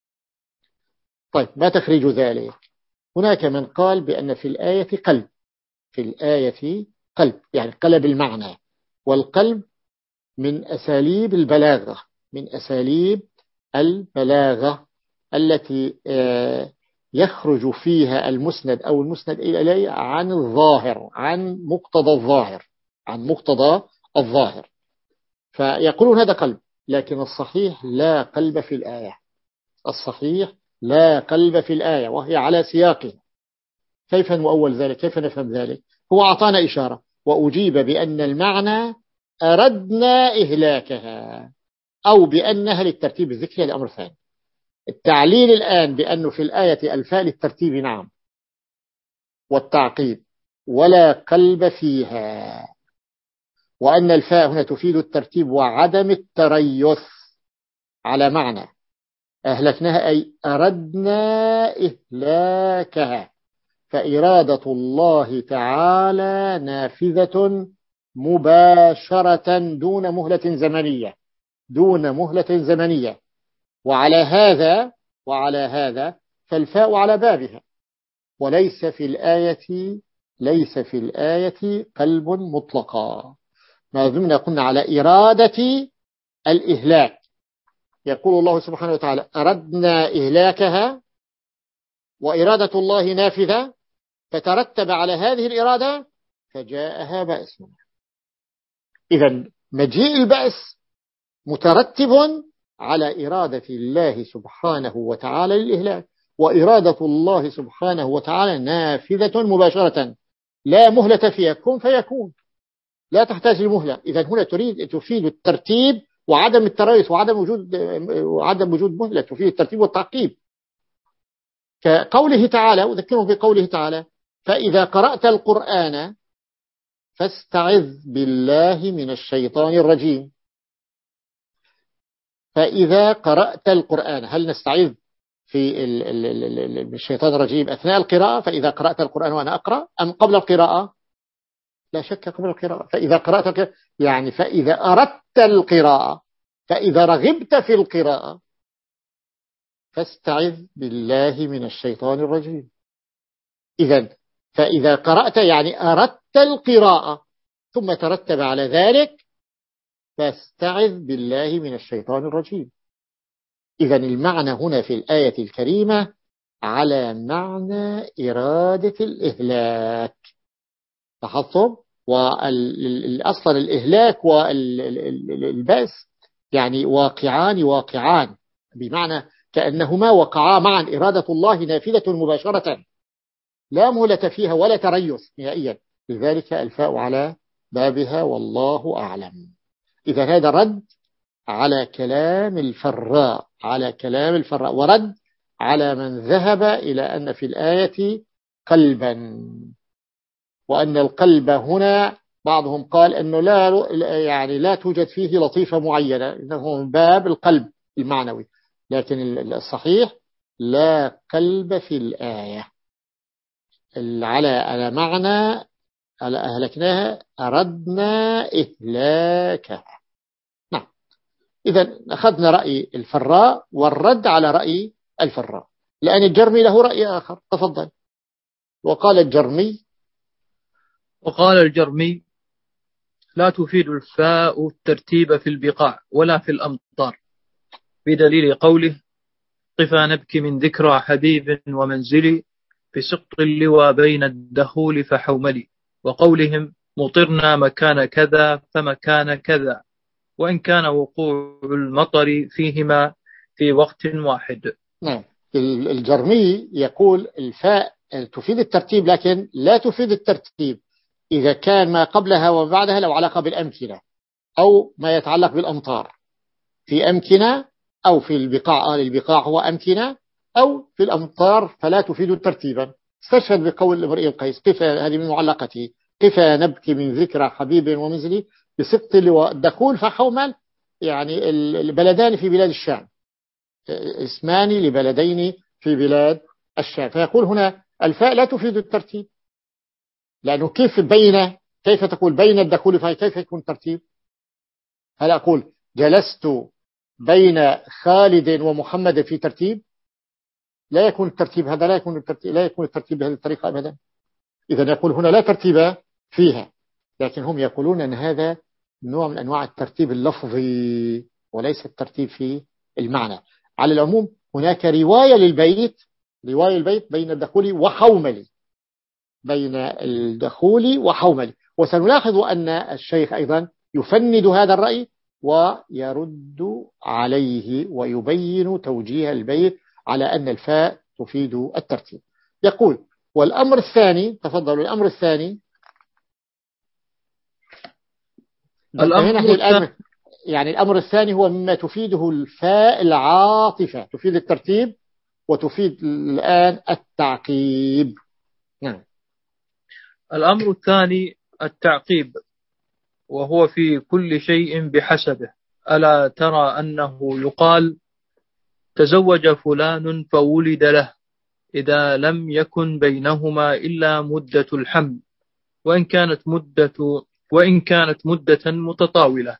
طيب، ما تخرج ذلك؟ هناك من قال بأن في الآية قلب، في الآية قلب يعني قلب المعنى، والقلب من أساليب البلاغة، من أساليب البلاغة التي يخرج فيها المسند أو المسند إليه عن الظاهر، عن مقتضى الظاهر، عن مقتضى الظاهر. فيقولون هذا قلب، لكن الصحيح لا قلب في الآية، الصحيح لا قلب في الآية وهي على سياقه. كيف نؤول ذلك؟ كيف نفهم ذلك؟ هو أعطانا إشارة وأجيب بأن المعنى أردنا إهلاكها، أو بأنها للترتيب الذكري، الأمر ثاني. التعليل الآن بأنه في الآية الفاء للترتيب نعم والتعقيب، ولا قلب فيها، وأن الفاء هنا تفيد الترتيب وعدم التريث، على معنى أهلكناها أي أردنا إهلاكها. فإرادة الله تعالى نافذة مباشرة دون مهلة زمنية، دون مهلة زمنية. وعلى هذا وعلى هذا فالفاء على بابها، وليس في الآية ليس في الآية قلب مطلقا، ما دمنا قلنا على إرادة الإهلاك. يقول الله سبحانه وتعالى: أردنا إهلاكها، وإرادة الله نافذة، فترتب على هذه الإرادة فجاءها بأسنا. إذن مجيء البأس مترتب على إرادة الله سبحانه وتعالى للإهلاك، وإرادة الله سبحانه وتعالى نافذة مباشرة لا مهلة فيها، كن فيكون، لا تحتاج لمهلة. إذن هنا تريد تفيد الترتيب وعدم التريث وعدم وجود وعدم وجود مهلة، تفيد الترتيب والتعقيب. كقوله تعالى، أذكرهم بقوله تعالى: فإذا قرأت القرآن فاستعذ بالله من الشيطان الرجيم. فإذا قرأت القرآن، هل نستعذ في الشيطان الرجيم أثناء القراءة؟ فإذا قرأت القرآن وأنا أقرأ، أم قبل القراءة؟ لا شك قبل القراءة. فإذا قرأت القراءة يعني فإذا أردت القراءة، فإذا رغبت في القراءة فاستعذ بالله من الشيطان الرجيم. إذن فإذا قرأت يعني أردت القراءة، ثم ترتب على ذلك فاستعذ بالله من الشيطان الرجيم. إذن المعنى هنا في الآية الكريمة على معنى إرادة الإهلاك. لاحظتم؟ وأصلا الإهلاك والبأس يعني واقعان واقعان، بمعنى كأنهما وقعا معا، إرادة الله نافذة مباشرة لا مهلة فيها ولا تريث نهائيا، لذلك الفاء على بابها والله أعلم. إذا هذا رد على كلام الفراء، على كلام الفراء، ورد على من ذهب إلى أن في الآية قلبا، وأن القلب هنا بعضهم قال أنه لا يعني لا توجد فيه لطيفة معينة، إنه من باب القلب المعنوي، لكن الصحيح لا قلب في الآية. على على معنى على أهلكناها أردنا إهلاكها. نعم، إذا أخذنا رأي الفراء والرد على رأي الفراء، لأن الجرمي له رأي آخر. تفضل. وقال الجرمي وقال الجرمي لا تفيد الفاء الترتيب في البقاع ولا في الأمطار، بدليل قوله قفا نبكي من ذكرى حبيب ومنزلي في سقط اللوى بين الدخول فحوملي، وقولهم مطرنا مكان كذا فمكان كذا، وإن كان وقوع المطر فيهما في وقت واحد. نعم، الجرمي يقول الفاء تفيد الترتيب لكن لا تفيد الترتيب إذا كان ما قبلها وبعدها له علاقة بالأمكنة أو ما يتعلق بالأمطار، في أمكنة أو في البقاع، آل البقاع هو أمكنة، أو في الأمطار فلا تفيد الترتيبا. استشهد بقول امرئ القيس قفا، هذه من معلقته، قفا نبكي من ذكرى حبيب ومنزلي بسقط اللواء الدخول فحومل، يعني البلدان في بلاد الشام، اسمان لبلدين في بلاد الشام، فيقول هنا الفاء لا تفيد الترتيب، لأنه كيف بين، كيف تقول بين الدخول فكيف يكون ترتيب؟ هل أقول جلست بين خالد ومحمد في ترتيب؟ لا يكون الترتيب هذا، لا يكون الترتيب، لا يكون الترتيب بهذه الطريقة أبدا. إذا يقول هنا لا ترتيب فيها، لكن هم يقولون أن هذا نوع من أنواع الترتيب اللفظي وليس الترتيب في المعنى. على العموم هناك رواية للبيت، رواية البيت بين الدخول وحوملي، بين الدخول وحوملي، وسنلاحظ أن الشيخ أيضا يفند هذا الرأي ويرد عليه ويبين توجيه البيت على أن الفاء تفيد الترتيب. يقول والأمر الثاني، تفضلوا، الأمر الثاني الأمر الثاني يعني الأمر الثاني هو مما تفيده الفاء العاطفة، تفيد الترتيب وتفيد الآن التعقيب. نعم. الأمر الثاني التعقيب، وهو في كل شيء بحسبه. ألا ترى أنه يقال تزوج فلان فولد له إذا لم يكن بينهما إلا مدة الحمل، وإن كانت مدة وإن كانت مدة متطاولة.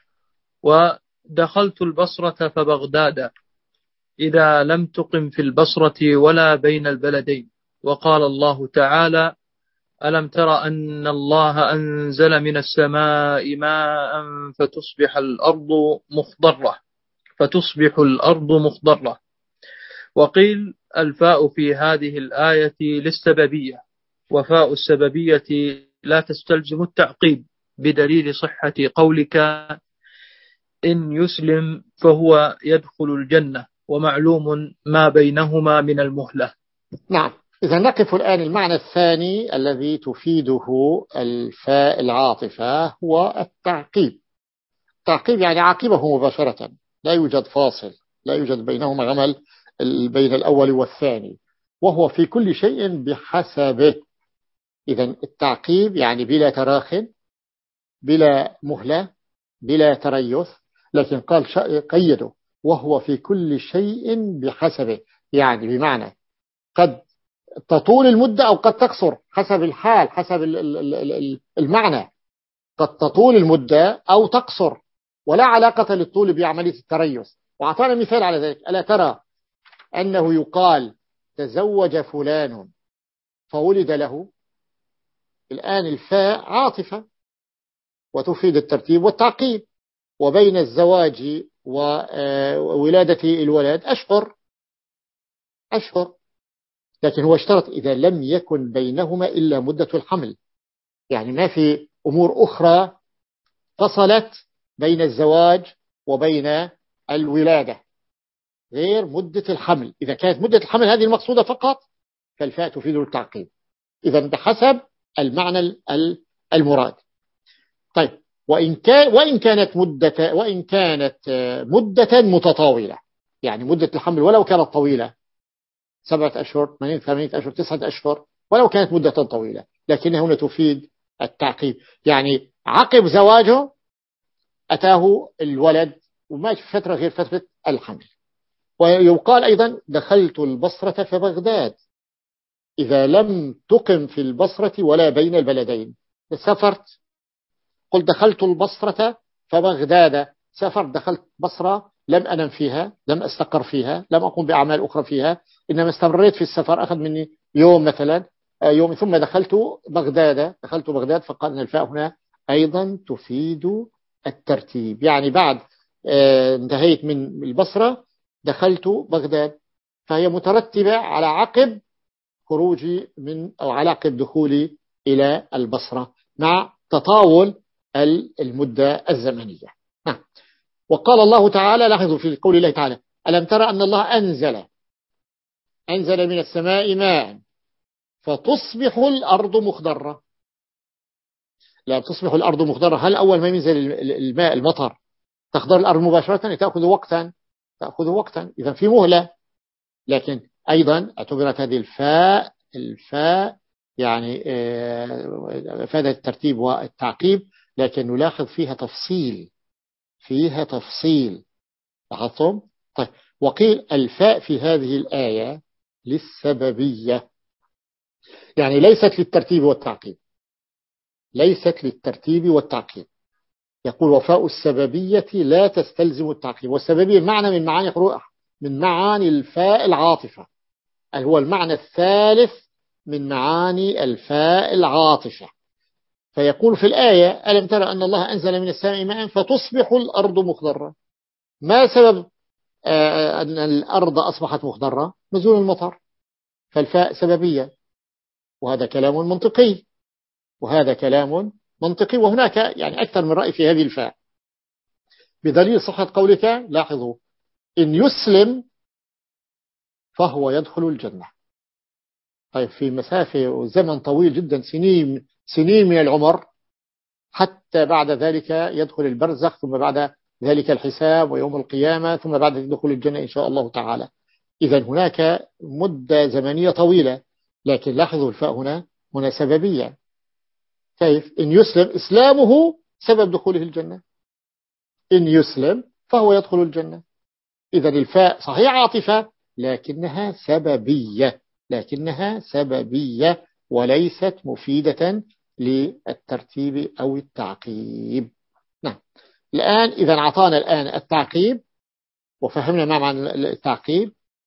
ودخلت البصرة فبغداد إذا لم تقم في البصرة ولا بين البلدين. وقال الله تعالى ألم تر أن الله أنزل من السماء ماء فتصبح الأرض مخضرة فتصبح الأرض مخضرة. وقيل الفاء في هذه الآية للسببية، وفاء السببية لا تستلزم التعقيب، بدليل صحة قولك إن يسلم فهو يدخل الجنة، ومعلوم ما بينهما من المهلة. نعم، إذا نقف الآن المعنى الثاني الذي تفيده الفاء العاطفة هو التعقيب. التعقيب يعني عاقبه مباشرة، لا يوجد فاصل، لا يوجد بينهما عمل بين الأول والثاني، وهو في كل شيء بحسبه. إذا التعقيب يعني بلا تراخ، بلا مهلة، بلا تريث، لكن قال قيده وهو في كل شيء بحسبه، يعني بمعنى قد تطول المدة أو قد تقصر حسب الحال، حسب المعنى، قد تطول المدة أو تقصر، ولا علاقة للطول بعملية التريث. وأعطانا مثال على ذلك، ألا ترى أنه يقال تزوج فلان فولد له؟ الآن الفاء عاطفة وتفيد الترتيب والتعقيب، وبين الزواج وولادة الولد أشهر أشهر، لكن هو اشترط إذا لم يكن بينهما إلا مدة الحمل، يعني ما في أمور أخرى فصلت بين الزواج وبين الولادة غير مدة الحمل. إذا كانت مدة الحمل هذه المقصودة فقط فالفاء تفيد التعقيب، إذا بحسب المعنى المراد. طيب وإن كان وإن كانت مدة وإن كانت مدة متطاولة، يعني مدة الحمل ولو كانت طويلة سبعة أشهر ثمانية ثمانية أشهر تسعة أشهر ولو كانت مدة طويلة، لكنها هنا تفيد التعقيب. يعني عقب زواجه أتاه الولد وما في فترة غير فترة الحمل. ويقال أيضا دخلت البصرة فبغداد إذا لم تقم في البصرة ولا بين البلدين. سافرت قل دخلت البصرة فبغداد، سافرت دخلت بصرة لم أنم فيها، لم أستقر فيها، لم أقوم بأعمال أخرى فيها، إنما استمريت في السفر أخذ مني يوم مثلا يوم ثم دخلت بغداد دخلت بغداد فقال أن الفاء هنا أيضا تفيد الترتيب. يعني بعد انتهيت من البصرة دخلت بغداد، فهي مترتبة على عقب خروجي من أو على عقب دخولي إلى البصرة مع تطاول المدة الزمنية. نعم. وقال الله تعالى، لاحظوا في قول الله تعالى ألم ترى أن الله أنزل أنزل من السماء ماء فتصبح الأرض مخضرة. لا تصبح الأرض مخضرة، هل أول ما ينزل الماء المطر تخضر الأرض مباشرة؟ تأخذ وقتا تأخذ وقتا إذا في مهلة. لكن أيضا اعتبرت هذه الفاء الفاء يعني فائدة الترتيب والتعقيب، لكن نلاحظ فيها تفصيل فيها تفصيل لاحظتم؟ طيب وقيل الفاء في هذه الآية للسببية، يعني ليست للترتيب والتعقيب ليست للترتيب والتعقيب. يقول وفاء السببية لا تستلزم التعقيب، والسببية معنى من معاني من معاني الفاء العاطفة، هو المعنى الثالث من معاني الفاء العاطفة. فيقول في الآية ألم ترى أن الله أنزل من السماء ماء فتصبح الأرض مخضرة. ما سبب أن الأرض أصبحت مخضرة؟ نزول المطر، فالفاء سببية، وهذا كلام منطقي وهذا كلام منطقي وهناك يعني أكثر من رأي في هذه الفاء بدليل صحة قولك. لاحظوا إن يسلم فهو يدخل الجنة. طيب في مسافة وزمن طويل جدا، سنين سنين من العمر، حتى بعد ذلك يدخل البرزخ، ثم بعد ذلك الحساب ويوم القيامة، ثم بعد ذلك يدخل الجنة إن شاء الله تعالى. إذا هناك مدة زمنية طويلة، لكن لاحظوا الفاء هنا هنا سببية. كيف؟ إن يسلم إسلامه سبب دخوله الجنة، إن يسلم فهو يدخل الجنة. إذا الفاء صحيح عاطفة لكنها سببية لكنها سببية وليست مفيدة للترتيب أو التعقيب. نعم. الآن إذا أعطانا الآن التعقيب وفهمنا ما معنى التعقيب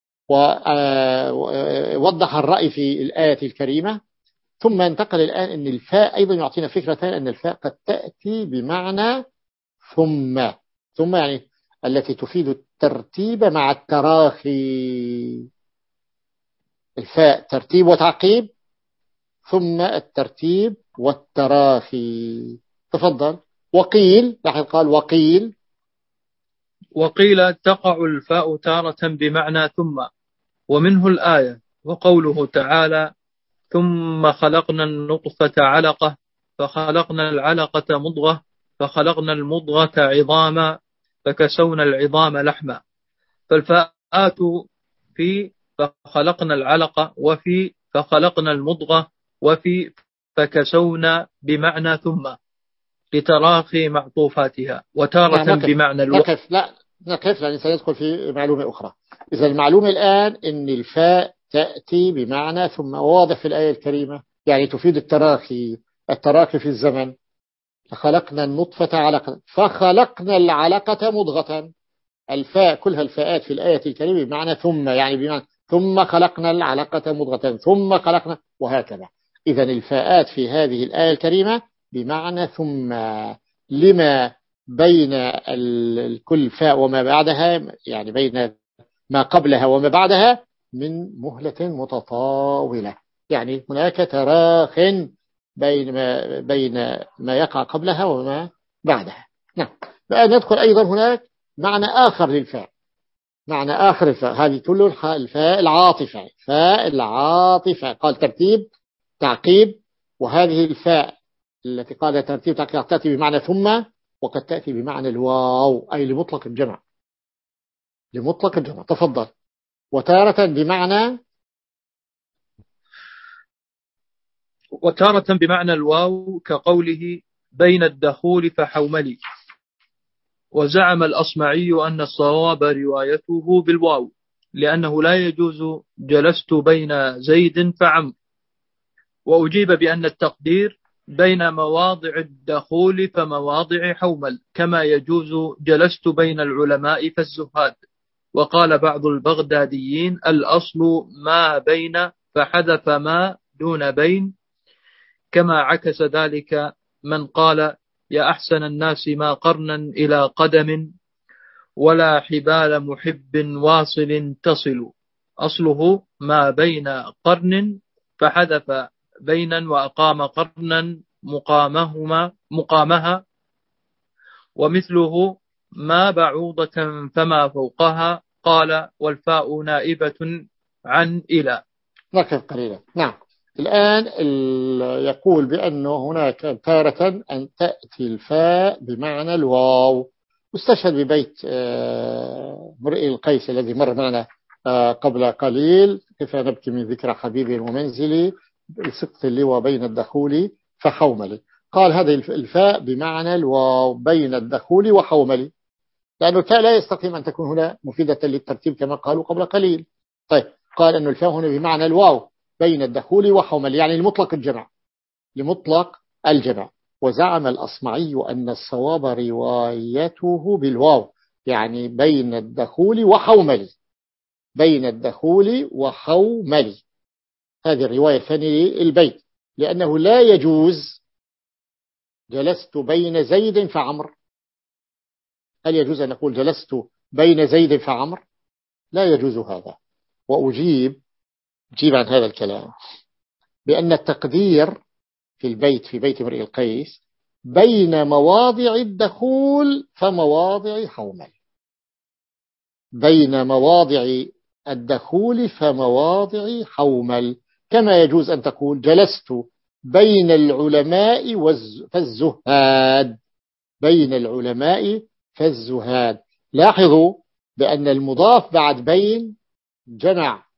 ووضح الرأي في الآية الكريمة، ثم انتقل الآن أن الفاء أيضا يعطينا فكرة ثانية أن الفاء قد تأتي بمعنى ثم ثم يعني التي تفيد الترتيب مع التراخي. الفاء ترتيب وتعقيب، ثم الترتيب والتراخي. تفضل. وقيل لاحظ قال وقيل وقيل تقع الفاء تارة بمعنى ثم، ومنه الآية وقوله تعالى ثم خلقنا النطفة علقة فخلقنا العلقة مضغة فخلقنا المضغة عظاما فكسونا العظام لحما. فالفاءات في فخلقنا العلقة وفي فخلقنا المضغة وفي فكسونا بمعنى ثم لتراخي معطوفاتها، وتارة نقف بمعنى الوقت. نقف لا نقف لأن سيدخل في معلومة أخرى. إذا المعلومة الآن أن الفاء تأتي بمعنى ثم، واضح في الآية الكريمة يعني تفيد التراخي التراخي في الزمن. فخلقنا النطفة علقة فخلقنا العلقة مضغة. الفاء كلها الفاءات في الآية الكريمة بمعنى ثم، يعني بمعنى ثم خلقنا العلقة مضغة ثم خلقنا وهكذا. إذا الفاءات في هذه الآية الكريمة بمعنى ثم، لما بين الكل فاء وما بعدها، يعني بين ما قبلها وما بعدها من مهلة متطاولة، يعني هناك تراخ بين ما, بين ما يقع قبلها وما بعدها. نعم. بقى ندخل أيضا هناك معنى آخر للفاء، معنى آخر الفاء، هذه كله الفاء العاطفة، الفاء العاطفة قال ترتيب تعقيب، وهذه الفاء التي قال ترتيب تعقيب تأتي بمعنى ثم، وقد تأتي بمعنى الواو أي لمطلق الجمع، لمطلق الجمع. تفضل. وتارة بمعنى وتارة بمعنى الواو كقوله بين الدخول فحوملي. وزعم الأصمعي أن الصواب روايته بالواو لأنه لا يجوز جلست بين زيد فعم. وأجيب بأن التقدير بين مواضع الدخول فمواضع حومل، كما يجوز جلست بين العلماء فالزهاد. وقال بعض البغداديين الأصل ما بين فحذف ما دون بين، كما عكس ذلك من قال يا أحسن الناس ما قرنا إلى قدم ولا حبال محب واصل تصل. أصله ما بين قرن فحذف بينا وأقام قرنا مقامهما مقامها. ومثله ما بعوضة فما فوقها. قال والفاء نائبة عن إلى. نقف قليلا. نعم. الآن يقول بأنه هناك تارة أن تأتي الفاء بمعنى الواو، واستشهد ببيت امرئ القيس الذي مر معنا قبل قليل: كيف نبكي من ذكرى حبيبي ومنزلي بسقط اللوى بين الدخول فحوملي. قال هذه الفاء بمعنى الواو بين الدخول وحوملي، لأنه التاء لا يستقيم أن تكون هنا مفيدة للترتيب كما قالوا قبل قليل. طيب، قال أن الفاء هنا بمعنى الواو بين الدخول وحوملي، يعني لمطلق الجمع، لمطلق الجمع. وزعم الأصمعي أن الصواب روايته بالواو، يعني بين الدخول وحوملي، بين الدخول وحوملي. هذه الرواية الثانية للبيت، لأنه لا يجوز جلست بين زيد فعمر. هل يجوز أن نقول جلست بين زيد فعمر؟ لا يجوز هذا. وأجيب جيب عن هذا الكلام بأن التقدير في البيت في بيت امرئ القيس بين مواضع الدخول فمواضع حومل، بين مواضع الدخول فمواضع حومل، كما يجوز أن تقول جلست بين العلماء فالزهاد، بين العلماء فالزهاد. لاحظوا بأن المضاف بعد بين جمع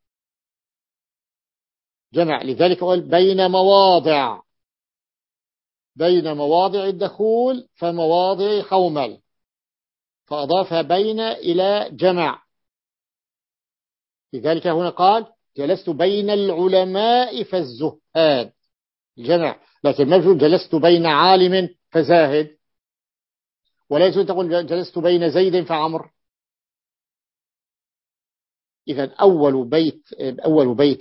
جمع، لذلك قال بين مواضع، بين مواضع الدخول فمواضع حومل، فأضاف بين إلى جمع. لذلك هنا قال جلست بين العلماء فالزهاد جمع، لكن ما يقول جلست بين عالم فزاهد، ولا يجوز تقول جلست بين زيد فعمر. إذا أول بيت أول بيت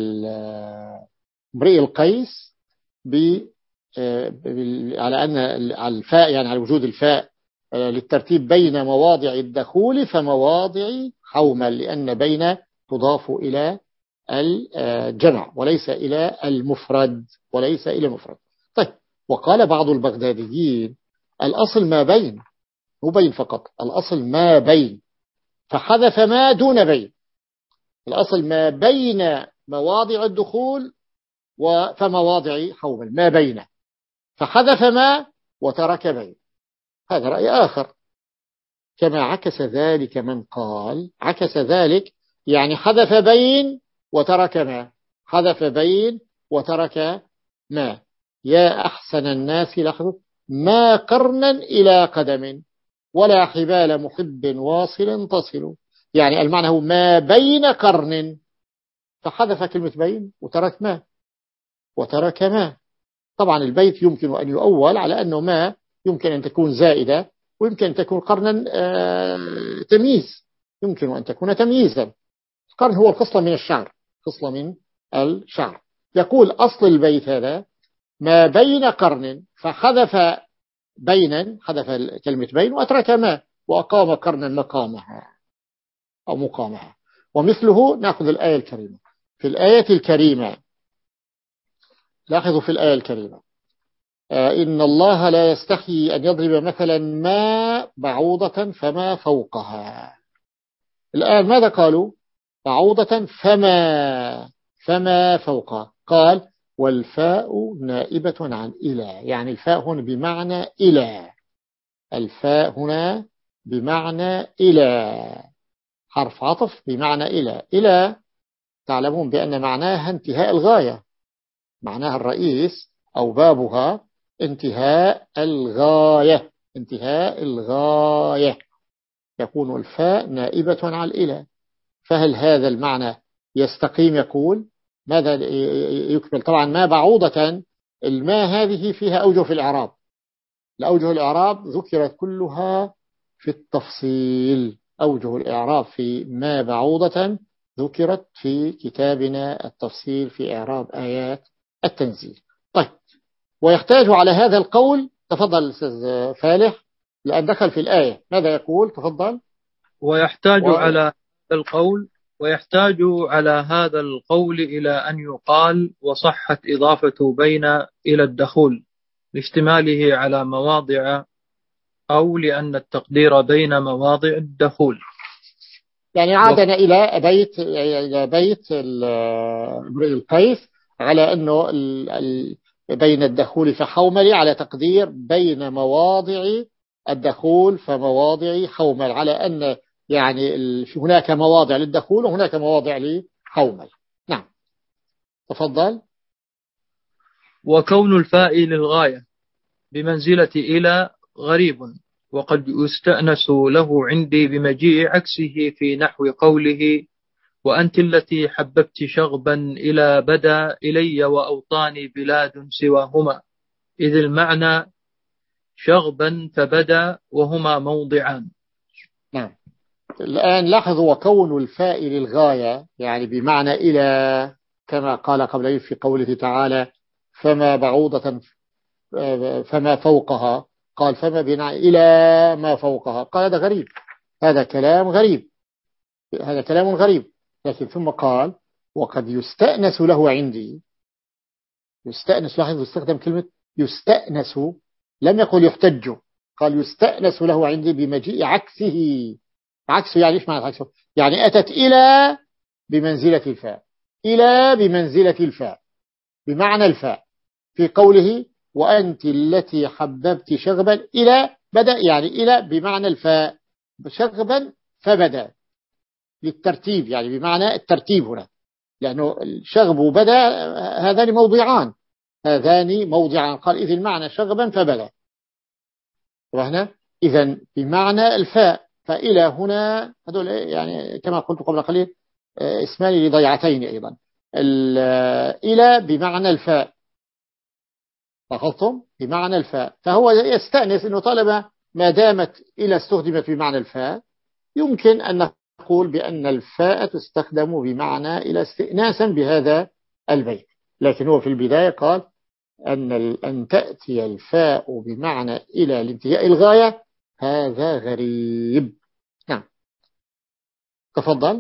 امرئ القيس ب على أن الفاء يعني على وجود الفاء للترتيب بين مواضع الدخول فمواضع حومل، لأن بين تضاف إلى الجمع وليس إلى المفرد وليس إلى المفرد. طيب، وقال بعض البغداديين الأصل ما بين، مو بين فقط، الأصل ما بين، فحذف ما دون بين. الأصل ما بين مواضع الدخول فمواضع حومل، ما بين، فحذف ما وترك بين. هذا رأي آخر، كما عكس ذلك من قال عكس ذلك يعني حذف بين وترك ما، حذف بين وترك ما. يا أحسن الناس لحظة ما قرنا إلى قدم ولا حبال محب واصل تصل، يعني المعنى هو ما بين قرن، فحذف كلمة بين وترك ما وترك ما. طبعا البيت يمكن أن يؤول على أنه ما يمكن أن تكون زائدة، ويمكن أن تكون قرنا تمييز، يمكن أن تكون تمييزا. القرن هو الخصلة من الشعر، خصلة من الشعر. يقول أصل البيت هذا ما بين قرن، فحذف بينا، حذف كلمة بين وأترك ما، وأقام قرنا مقامها أو مقامها. ومثله نأخذ الآية الكريمة. في الآية الكريمة لاحظوا في الآية الكريمة إن الله لا يستحي أن يضرب مثلا ما بعوضة فما فوقها. الآن ماذا قالوا؟ بعوضة فما فما فوقها. قال والفاء نائبة عن إلى، يعني الفاء هنا بمعنى إلى، الفاء هنا بمعنى إلى، حرف عطف بمعنى إلى. إلى تعلمون بأن معناها انتهاء الغاية، معناها الرئيس أو بابها انتهاء الغاية، انتهاء الغاية، يكون الفاء نائبة عن إلى. فهل هذا المعنى يستقيم؟ يقول ماذا يكمل؟ طبعا ما بعوضة، الماء هذه فيها أوجه في الإعراب، الأوجه الإعراب ذكرت كلها في التفصيل، أوجه الإعراب في ما بعوضة ذكرت في كتابنا التفصيل في إعراب آيات التنزيل. طيب، ويحتاج على هذا القول، تفضل أستاذ فالح لأن دخل في الآية، ماذا يقول؟ تفضل. ويحتاج و... على هذا القول ويحتاج على هذا القول إلى أن يقال وصحت إضافة بين إلى الدخول لاشتماله على مواضع، أو لأن التقدير بين مواضع الدخول. يعني عادنا و... إلى بيت إلى بيت امرئ القيس على أنه ال... ال... بين الدخول فحومل، على تقدير بين مواضع الدخول فمواضع حومل، على أن يعني هناك مواضع للدخول وهناك مواضع لحومل. نعم تفضل. وكون الفاء للغاية بمنزلة إلى غريب، وقد يستأنس له عندي بمجيء عكسه في نحو قوله وأنت التي حببت شغبا إلى بدا إلي وأوطاني بلاد سواهما، إذ المعنى شغبا فبدا وهما موضعان. نعم. الآن لاحظوا وكون الفاء للغاية يعني بمعنى إلى، كما قال قبل في قوله تعالى فما بعوضة فما فوقها، قال فما بناء إلى ما فوقها، قال هذا غريب، هذا كلام غريب، هذا كلام غريب. لكن ثم قال وقد يستأنس له عندي، يستأنس، لاحظوا استخدم كلمة يستأنس، لم يقل يحتج، قال يستأنس له عندي بمجيء عكسه. عكسه يعني إيش معنى عكسه؟ يعني أتت إلى بمنزلة الفاء، إلى بمنزلة الفاء بمعنى الفاء في قوله وأنت التي حببت شغبا إلى بدأ، يعني إلى بمعنى الفاء، شغبا فبدأ للترتيب، يعني بمعنى الترتيب هنا، لأنه الشغب وبدأ هذان موضعان، هذان موضعان، قال إذن المعنى شغبا فبدأ، وهنا إذن بمعنى الفاء. فإلى هنا هذول يعني كما قلت قبل قليل اسمان لضيعتين أيضا، إلى بمعنى الفاء، لاحظتم بمعنى الفاء، فهو يستأنس أنه طالما ما دامت إلى استخدمت بمعنى الفاء يمكن أن نقول بأن الفاء تستخدم بمعنى إلى استئناسا بهذا البيت. لكن هو في البداية قال أن أن تأتي الفاء بمعنى إلى لانتهاء الغاية هذا غريب. نعم تفضل.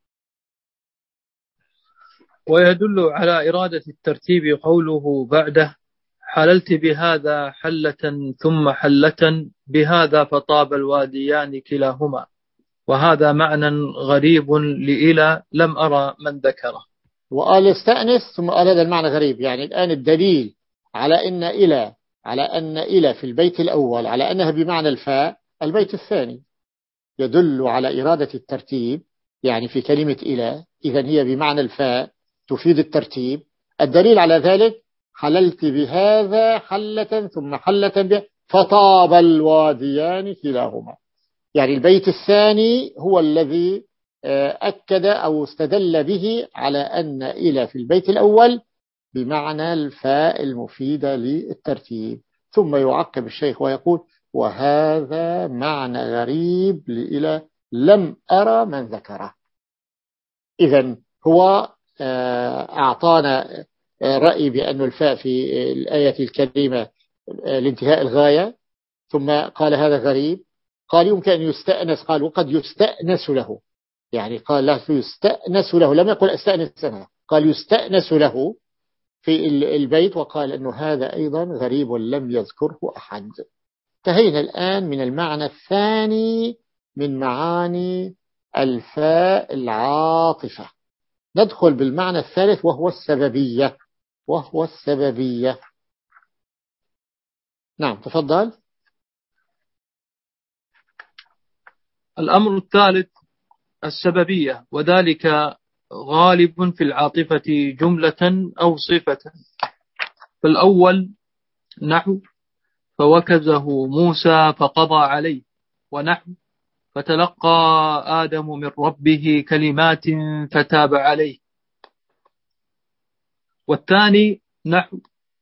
ويدل على إرادة الترتيب قوله بعده حللت بهذا حلة ثم حلة بهذا فطاب الواديان كلاهما، وهذا معنى غريب لإلى لم أرى من ذكره. وقال استأنس ثم قال هذا المعنى غريب، يعني الآن الدليل على أن إلى على أن إلى في البيت الأول على أنها بمعنى الفاء، البيت الثاني يدل على إرادة الترتيب، يعني في كلمة إلى إذن هي بمعنى الفاء تفيد الترتيب. الدليل على ذلك حللت بهذا حلة ثم حلة به فطاب الواديان كلاهما، يعني البيت الثاني هو الذي أكد أو استدل به على أن إلى في البيت الأول بمعنى الفاء المفيدة للترتيب. ثم يعقب الشيخ ويقول وهذا معنى غريب لإلى لم أرى من ذكره. إذن هو أعطانا رأي بأن الفاء في الآية الكريمة لانتهاء الغاية، ثم قال هذا غريب، قال يمكن أن يستأنس، قال وقد يستأنس له، يعني قال لا يستأنس له، لم يقل استأنس أنا، قال يستأنس له في البيت وقال أنه هذا أيضا غريب لم يذكره أحد. انتهينا الآن من المعنى الثاني من معاني الفاء العاطفة. ندخل بالمعنى الثالث وهو السببية وهو السببية نعم تفضل. الأمر الثالث السببية، وذلك غالب في العاطفة جملة أو صفة. فالأول نحو فوكزه موسى فقضى عليه، ونحو فتلقى آدم من ربه كلمات فتاب عليه. والثاني نحو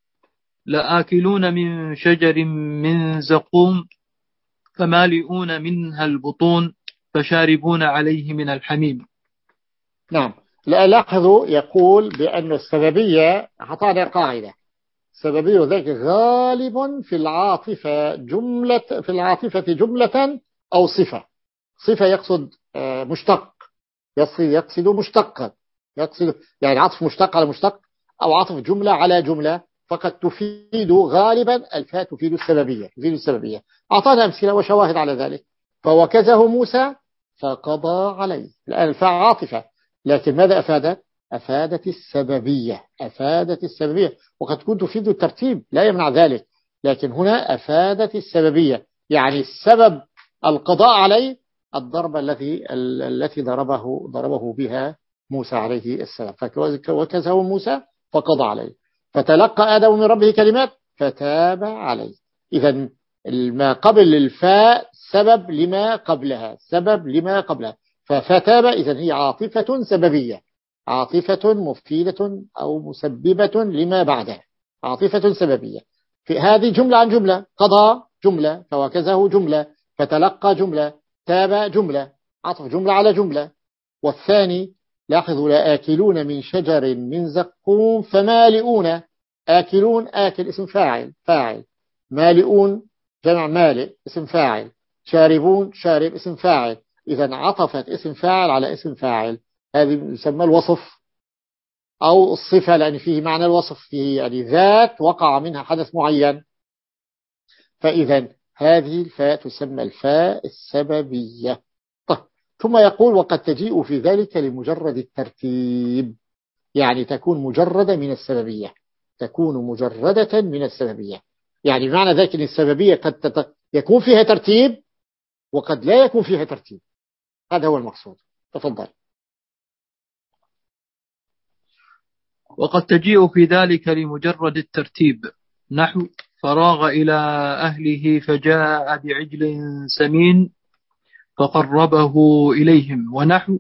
لآكلون من شجر من زقوم فمالئون منها البطون فشاربون عليه من الحميم. نعم لا لاحظوا يقول بأن السببية أعطانا قاعدة سببية ذلك غالب في العاطفة جملة في العاطفة جملة أو صفة. صفة يقصد مشتق يقصد يقصد مشتقا يقصد يعني عطف مشتق على مشتق أو عطف جملة على جملة فقد تفيد غالبا الفاء تفيد السببية تفيد السببية. أعطانا أمثلة وشواهد على ذلك. فوكزه موسى فقضى عليه. الآن الفاء عاطفة لكن ماذا أفادت؟ أفادت السببية أفادت السببية وقد تكون تفيد الترتيب لا يمنع ذلك لكن هنا أفادت السببية يعني السبب القضاء عليه الضربة التي التي ضربه ضربه بها موسى عليه السلام. فوكزه موسى فقضى عليه فتلقى آدم من ربه كلمات فتاب عليه. إذا ما قبل الفاء سبب لما قبلها سبب لما قبلها ففتاب إذا هي عاطفة سببية عاطفة مفيدة أو مسببة لما بعدها عاطفة سببية. في هذه جملة عن جملة قضى جملة فوكزه جملة فتلقى جملة تاب جملة عطف جملة على جملة. والثاني لاحظوا لآكلون من شجر من زقوم فمالئون آكلون آكل اسم فاعل فاعل مالئون جمع مالئ اسم فاعل شاربون شارب اسم فاعل. إذا عطفت اسم فاعل على اسم فاعل هذه يسمى الوصف أو الصفة لأن فيه معنى الوصف فيه يعني ذات وقع منها حدث معين. فإذا هذه الفاء تسمى الفاء السببية. طيب ثم يقول وقد تجيء في ذلك لمجرد الترتيب يعني تكون مجردة من السببية تكون مجردة من السببية يعني معنى ذلك أن السببية قد تت... يكون فيها ترتيب وقد لا يكون فيها ترتيب. هذا هو المقصود. تفضل. وقد تجيء في ذلك لمجرد الترتيب نحو فراغ إلى أهله فجاء بعجل سمين فقربه إليهم، ونحو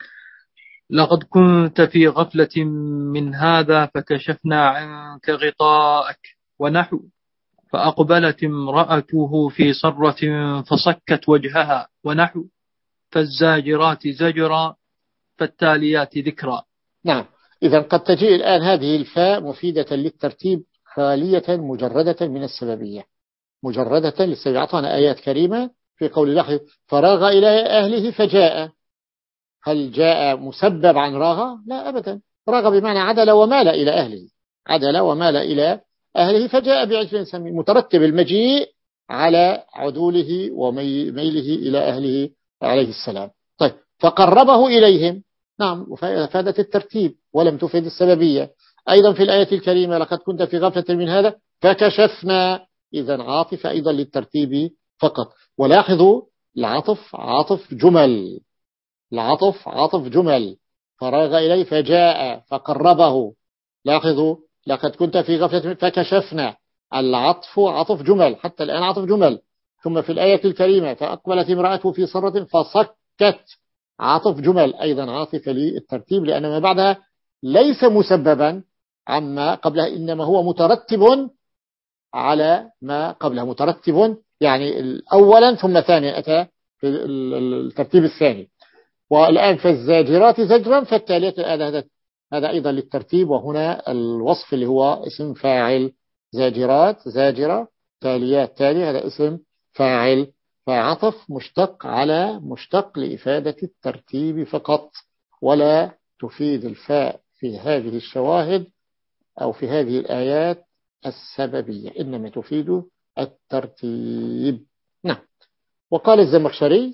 لقد كنت في غفلة من هذا فكشفنا عنك غطاءك، ونحو فأقبلت امرأته في صرة فصكت وجهها، ونحو فالزاجرات زجرا فالتاليات ذكرا. نعم إذا قد تجيء الآن هذه الفاء مفيدة للترتيب خالية مجردة من السببية مجردة للسببية. أعطانا آيات كريمة في قول الله فراغ إلى أهله فجاء. هل جاء مسبب عن راغ؟ لا أبدا. راغ بمعنى عدل ومال إلى أهله عدل ومال إلى أهله فجاء بعجل سمين مترتب المجيء على عدوله وميله إلى أهله عليه السلام. طيب فقربه إليهم نعم فادت الترتيب ولم تفيد السببية. أيضا في الآية الكريمة لقد كنت في غفلة من هذا فكشفنا إذا عاطفة أيضا للترتيب فقط. ولاحظوا العطف عاطف جمل العطف عاطف جمل فراغ إليه فجاء فقربه. لاحظوا لقد كنت في غفلة فكشفنا العطف عطف جمل حتى الآن عطف جمل. ثم في الآية الكريمة فأقبلت امرأته في صرة فصكت عطف جمل أيضا عاطفة للترتيب لأن ما بعدها ليس مسببا عما قبلها إنما هو مترتب على ما قبلها مترتب يعني أولا ثم ثانيا أتى في الترتيب الثاني. والآن فالزاجرات زجرا فالتاليات هذا هذا أيضا للترتيب وهنا الوصف اللي هو اسم فاعل زاجرات زاجرة تاليات تالي هذا اسم فاعل فعطف مشتق على مشتق لإفادة الترتيب فقط ولا تفيد الفاء في هذه الشواهد أو في هذه الآيات السببية، إنما تفيد الترتيب. نعم. وقال الزمخشري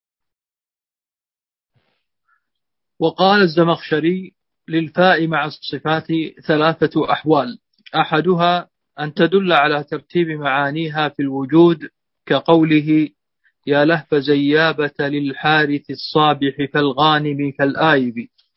وقال الزمخشري للفاء مع الصفات ثلاثة أحوال: أحدها أن تدل على ترتيب معانيها في الوجود، كقوله يا لهف زيابة للحارث الصابح فالغانم كالآيب،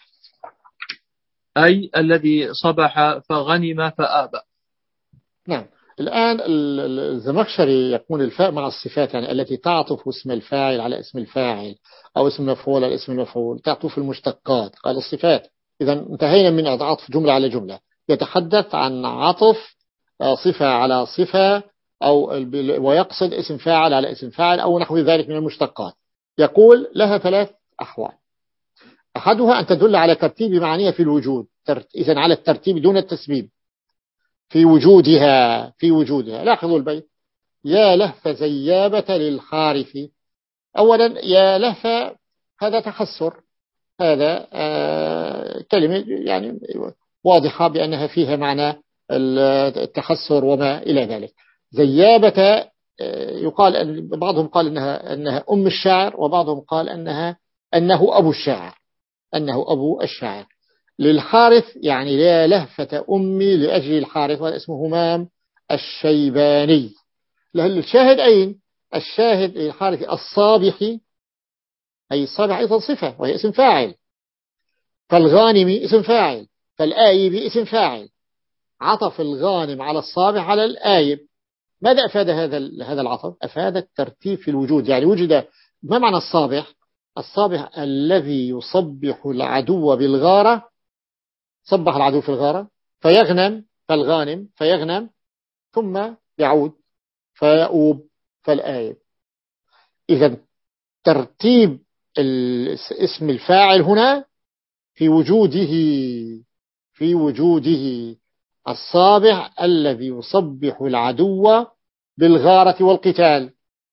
أي الذي صبح فغنم فآبى. نعم. الآن الزمخشري يقول الفاء مع الصفات، يعني التي تعطف اسم الفاعل على اسم الفاعل أو اسم المفعول على اسم المفعول، تعطف المشتقات. قال الصفات، إذا انتهينا من عطف جملة على جملة، يتحدث عن عطف صفة على صفة، أو ويقصد اسم فاعل على اسم فاعل أو نحو ذلك من المشتقات. يقول لها ثلاث أحوال: أحدها أن تدل على ترتيب معانيها في الوجود، إذن على الترتيب دون التسبيب، في وجودها في وجودها. لاحظوا البيت: يا لهف زيابة للحارث. أولا يا لهف هذا تحسر، هذا آه كلمة يعني واضحة بأنها فيها معنى التحسر وما إلى ذلك. زيابة آه يقال أن بعضهم قال أنها, أنها أم الشاعر، وبعضهم قال أنها أنه أبو الشاعر، أنه أبو الشاعر. للحارث يعني لا لهفة أمي لأجل الحارث، وهذا اسمه همام الشيباني. الشاهد أين؟ الشاهد للحارث الصابح، أي الصابح أيضا صفة وهي اسم فاعل، فالغانم اسم فاعل، فالآيب اسم فاعل. عطف الغانم على الصابح على الآيب. ماذا أفاد هذا هذا العطف؟ أفاد الترتيب في الوجود، يعني وجد. ما معنى الصابح؟ الصابح الذي يصبح العدو بالغارة، صبح العدو في الغارة فيغنم، فالغانم فيغنم، ثم يعود فيؤوب، فالآيب. إذا ترتيب اسم الفاعل هنا في وجوده في وجوده الصابح الذي يصبح العدو بالغارة والقتال،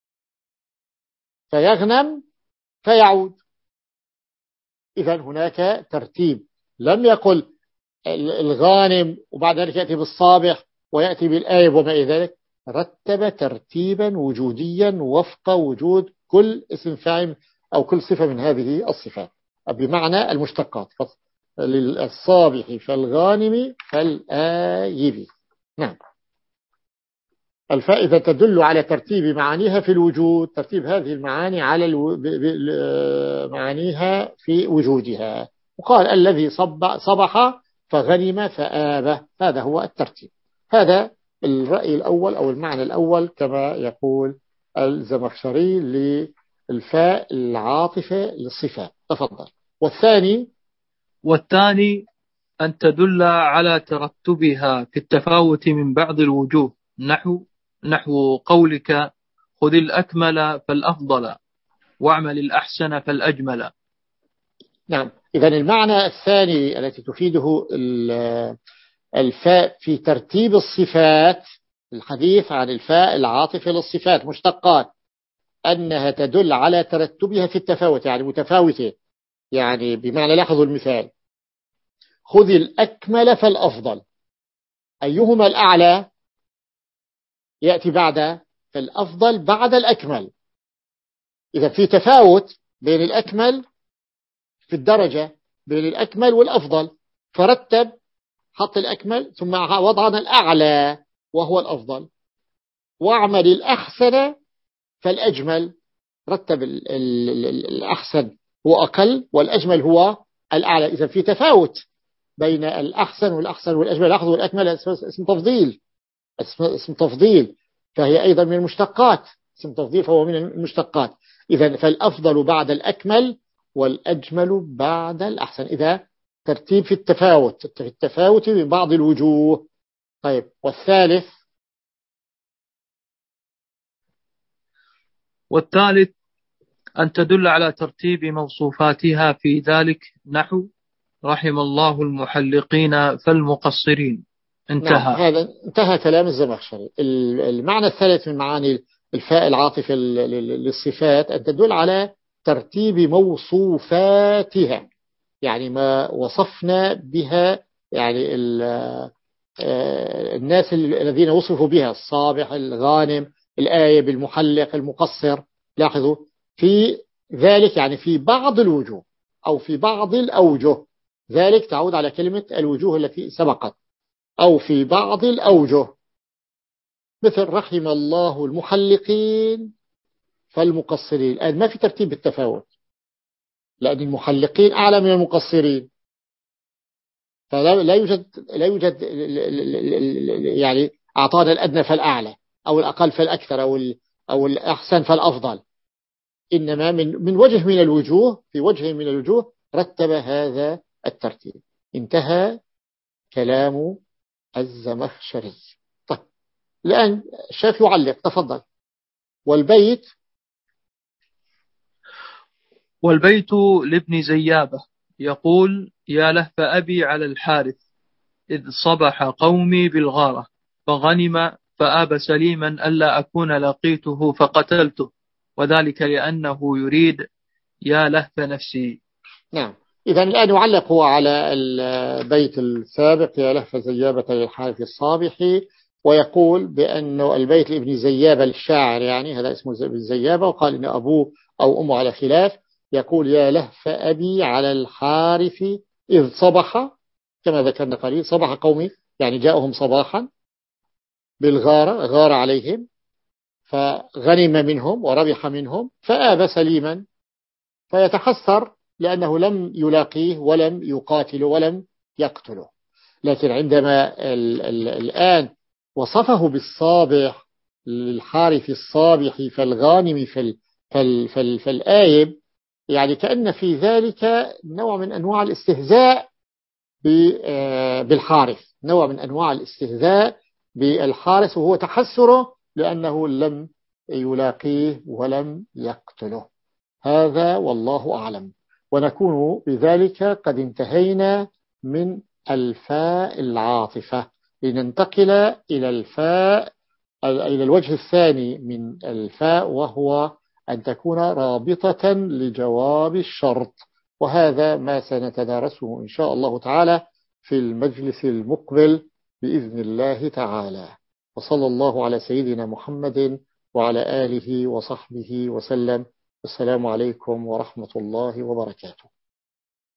فيغنم فيعود. إذا هناك ترتيب، لم يقل الغانم وبعد ذلك يأتي بالصابح ويأتي بالآيب وما إلى ذلك. رتب ترتيبا وجوديا وفق وجود كل اسم فاعل أو كل صفة من هذه الصفات، بمعنى المشتقات. للصابح فالغانم فالآيب. نعم. الفائدة تدل على ترتيب معانيها في الوجود، ترتيب هذه المعاني على الو... ب... ب... معانيها في وجودها. وقال الذي صب... صبح فغنم فآبه، هذا هو الترتيب. هذا الرأي الأول أو المعنى الأول كما يقول الزمخشري للفاء العاطفة للصفات. تفضل. والثاني والثاني أن تدل على ترتبها في التفاوت من بعض الوجوه، نحو نحو قولك خذ الأكمل فالأفضل واعمل الأحسن فالأجمل. نعم. إذن المعنى الثاني التي تفيده الفاء في ترتيب الصفات، الحديث عن الفاء العاطفة للصفات مشتقات، أنها تدل على ترتبها في التفاوت، يعني متفاوتة. يعني بمعنى لاحظوا المثال: خذ الأكمل فالأفضل، أيهما الأعلى؟ يأتي بعد فالأفضل بعد الأكمل. إذا في تفاوت بين الأكمل في الدرجة، بين الأكمل والأفضل، فرتب، حط الأكمل ثم وضعنا الأعلى وهو الأفضل. واعمل الأحسن فالأجمل، رتب الأحسن هو أقل والأجمل هو الأعلى. إذا في تفاوت بين الأحسن والأحسن والأجمل. لاحظوا الأكمل اسم تفضيل، اسم تفضيل، فهي أيضا من المشتقات. اسم تفضيل فهو من المشتقات. إذا فالأفضل بعد الأكمل والأجمل بعد الأحسن. إذا ترتيب في التفاوت، في التفاوت ببعض الوجوه. طيب. والثالث والثالث أن تدل على ترتيب موصوفاتها في ذلك، نحو رحم الله المحلقين فالمقصرين. انتهى. نعم. هذا انتهى كلام الزمخشري. المعنى الثالث من معاني الفاء العاطفة للصفات أن تدل على ترتيب موصوفاتها، يعني ما وصفنا بها، يعني الناس الذين وصفوا بها الصابح الغانم الآيب المحلق المقصر. لاحظوا في ذلك يعني في بعض الوجوه أو في بعض الأوجه، ذلك تعود على كلمة الوجوه التي سبقت، أو في بعض الأوجه، مثل رحم الله المحلقين فالمقصرين. الآن ما في ترتيب بالتفاوت، لأن المحلقين أعلى من المقصرين، فلا لا يوجد لا يوجد يعني أعطانا الأدنى فالأعلى أو الأقل فالأكثر أو أو الأحسن فالأفضل، إنما من من وجه من الوجوه في وجه من الوجوه رتب هذا الترتيب. انتهى كلام الزمخشري. طيب الآن الشيخ يعلق، تفضل. والبيت والبيت لابن زيابة يقول: يا لهف أبي على الحارث إذ صبح قومي بالغارة فغنم فآب سليما ألا أكون لقيته فقتلته، وذلك لأنه يريد يا لهف نفسي. نعم، إذا الآن يعلق هو على البيت السابق يا لهف زيابة للحارث الصابحي، ويقول بأنه البيت لابن زيابة الشاعر، يعني هذا اسمه ابن زيابة، وقال إن أبوه أو أمه على خلاف. يقول يا لهف أبي على الحارث إذ صبح، كما ذكرنا قليل، صبح قومي يعني جاءهم صباحا بالغارة، غار عليهم فغنم منهم وربح منهم فآب سليما، فيتحسر لأنه لم يلاقيه ولم يقاتله ولم يقتله. لكن عندما ال ال الآن وصفه بالصابح الحارث الصابح فالغانم فال فال فال فالآيب، يعني كأن في ذلك نوع من أنواع الاستهزاء بالحارث، نوع من أنواع الاستهزاء بالحارث، وهو تحسره لأنه لم يلاقيه ولم يقتله. هذا والله أعلم. ونكون بذلك قد انتهينا من الفاء العاطفة، لننتقل إلى الفاء إلى الوجه الثاني من الفاء، وهو أن تكون رابطة لجواب الشرط، وهذا ما سنتدارسه إن شاء الله تعالى في المجلس المقبل بإذن الله تعالى. وصلى الله على سيدنا محمد وعلى آله وصحبه وسلم. السلام عليكم ورحمة الله وبركاته.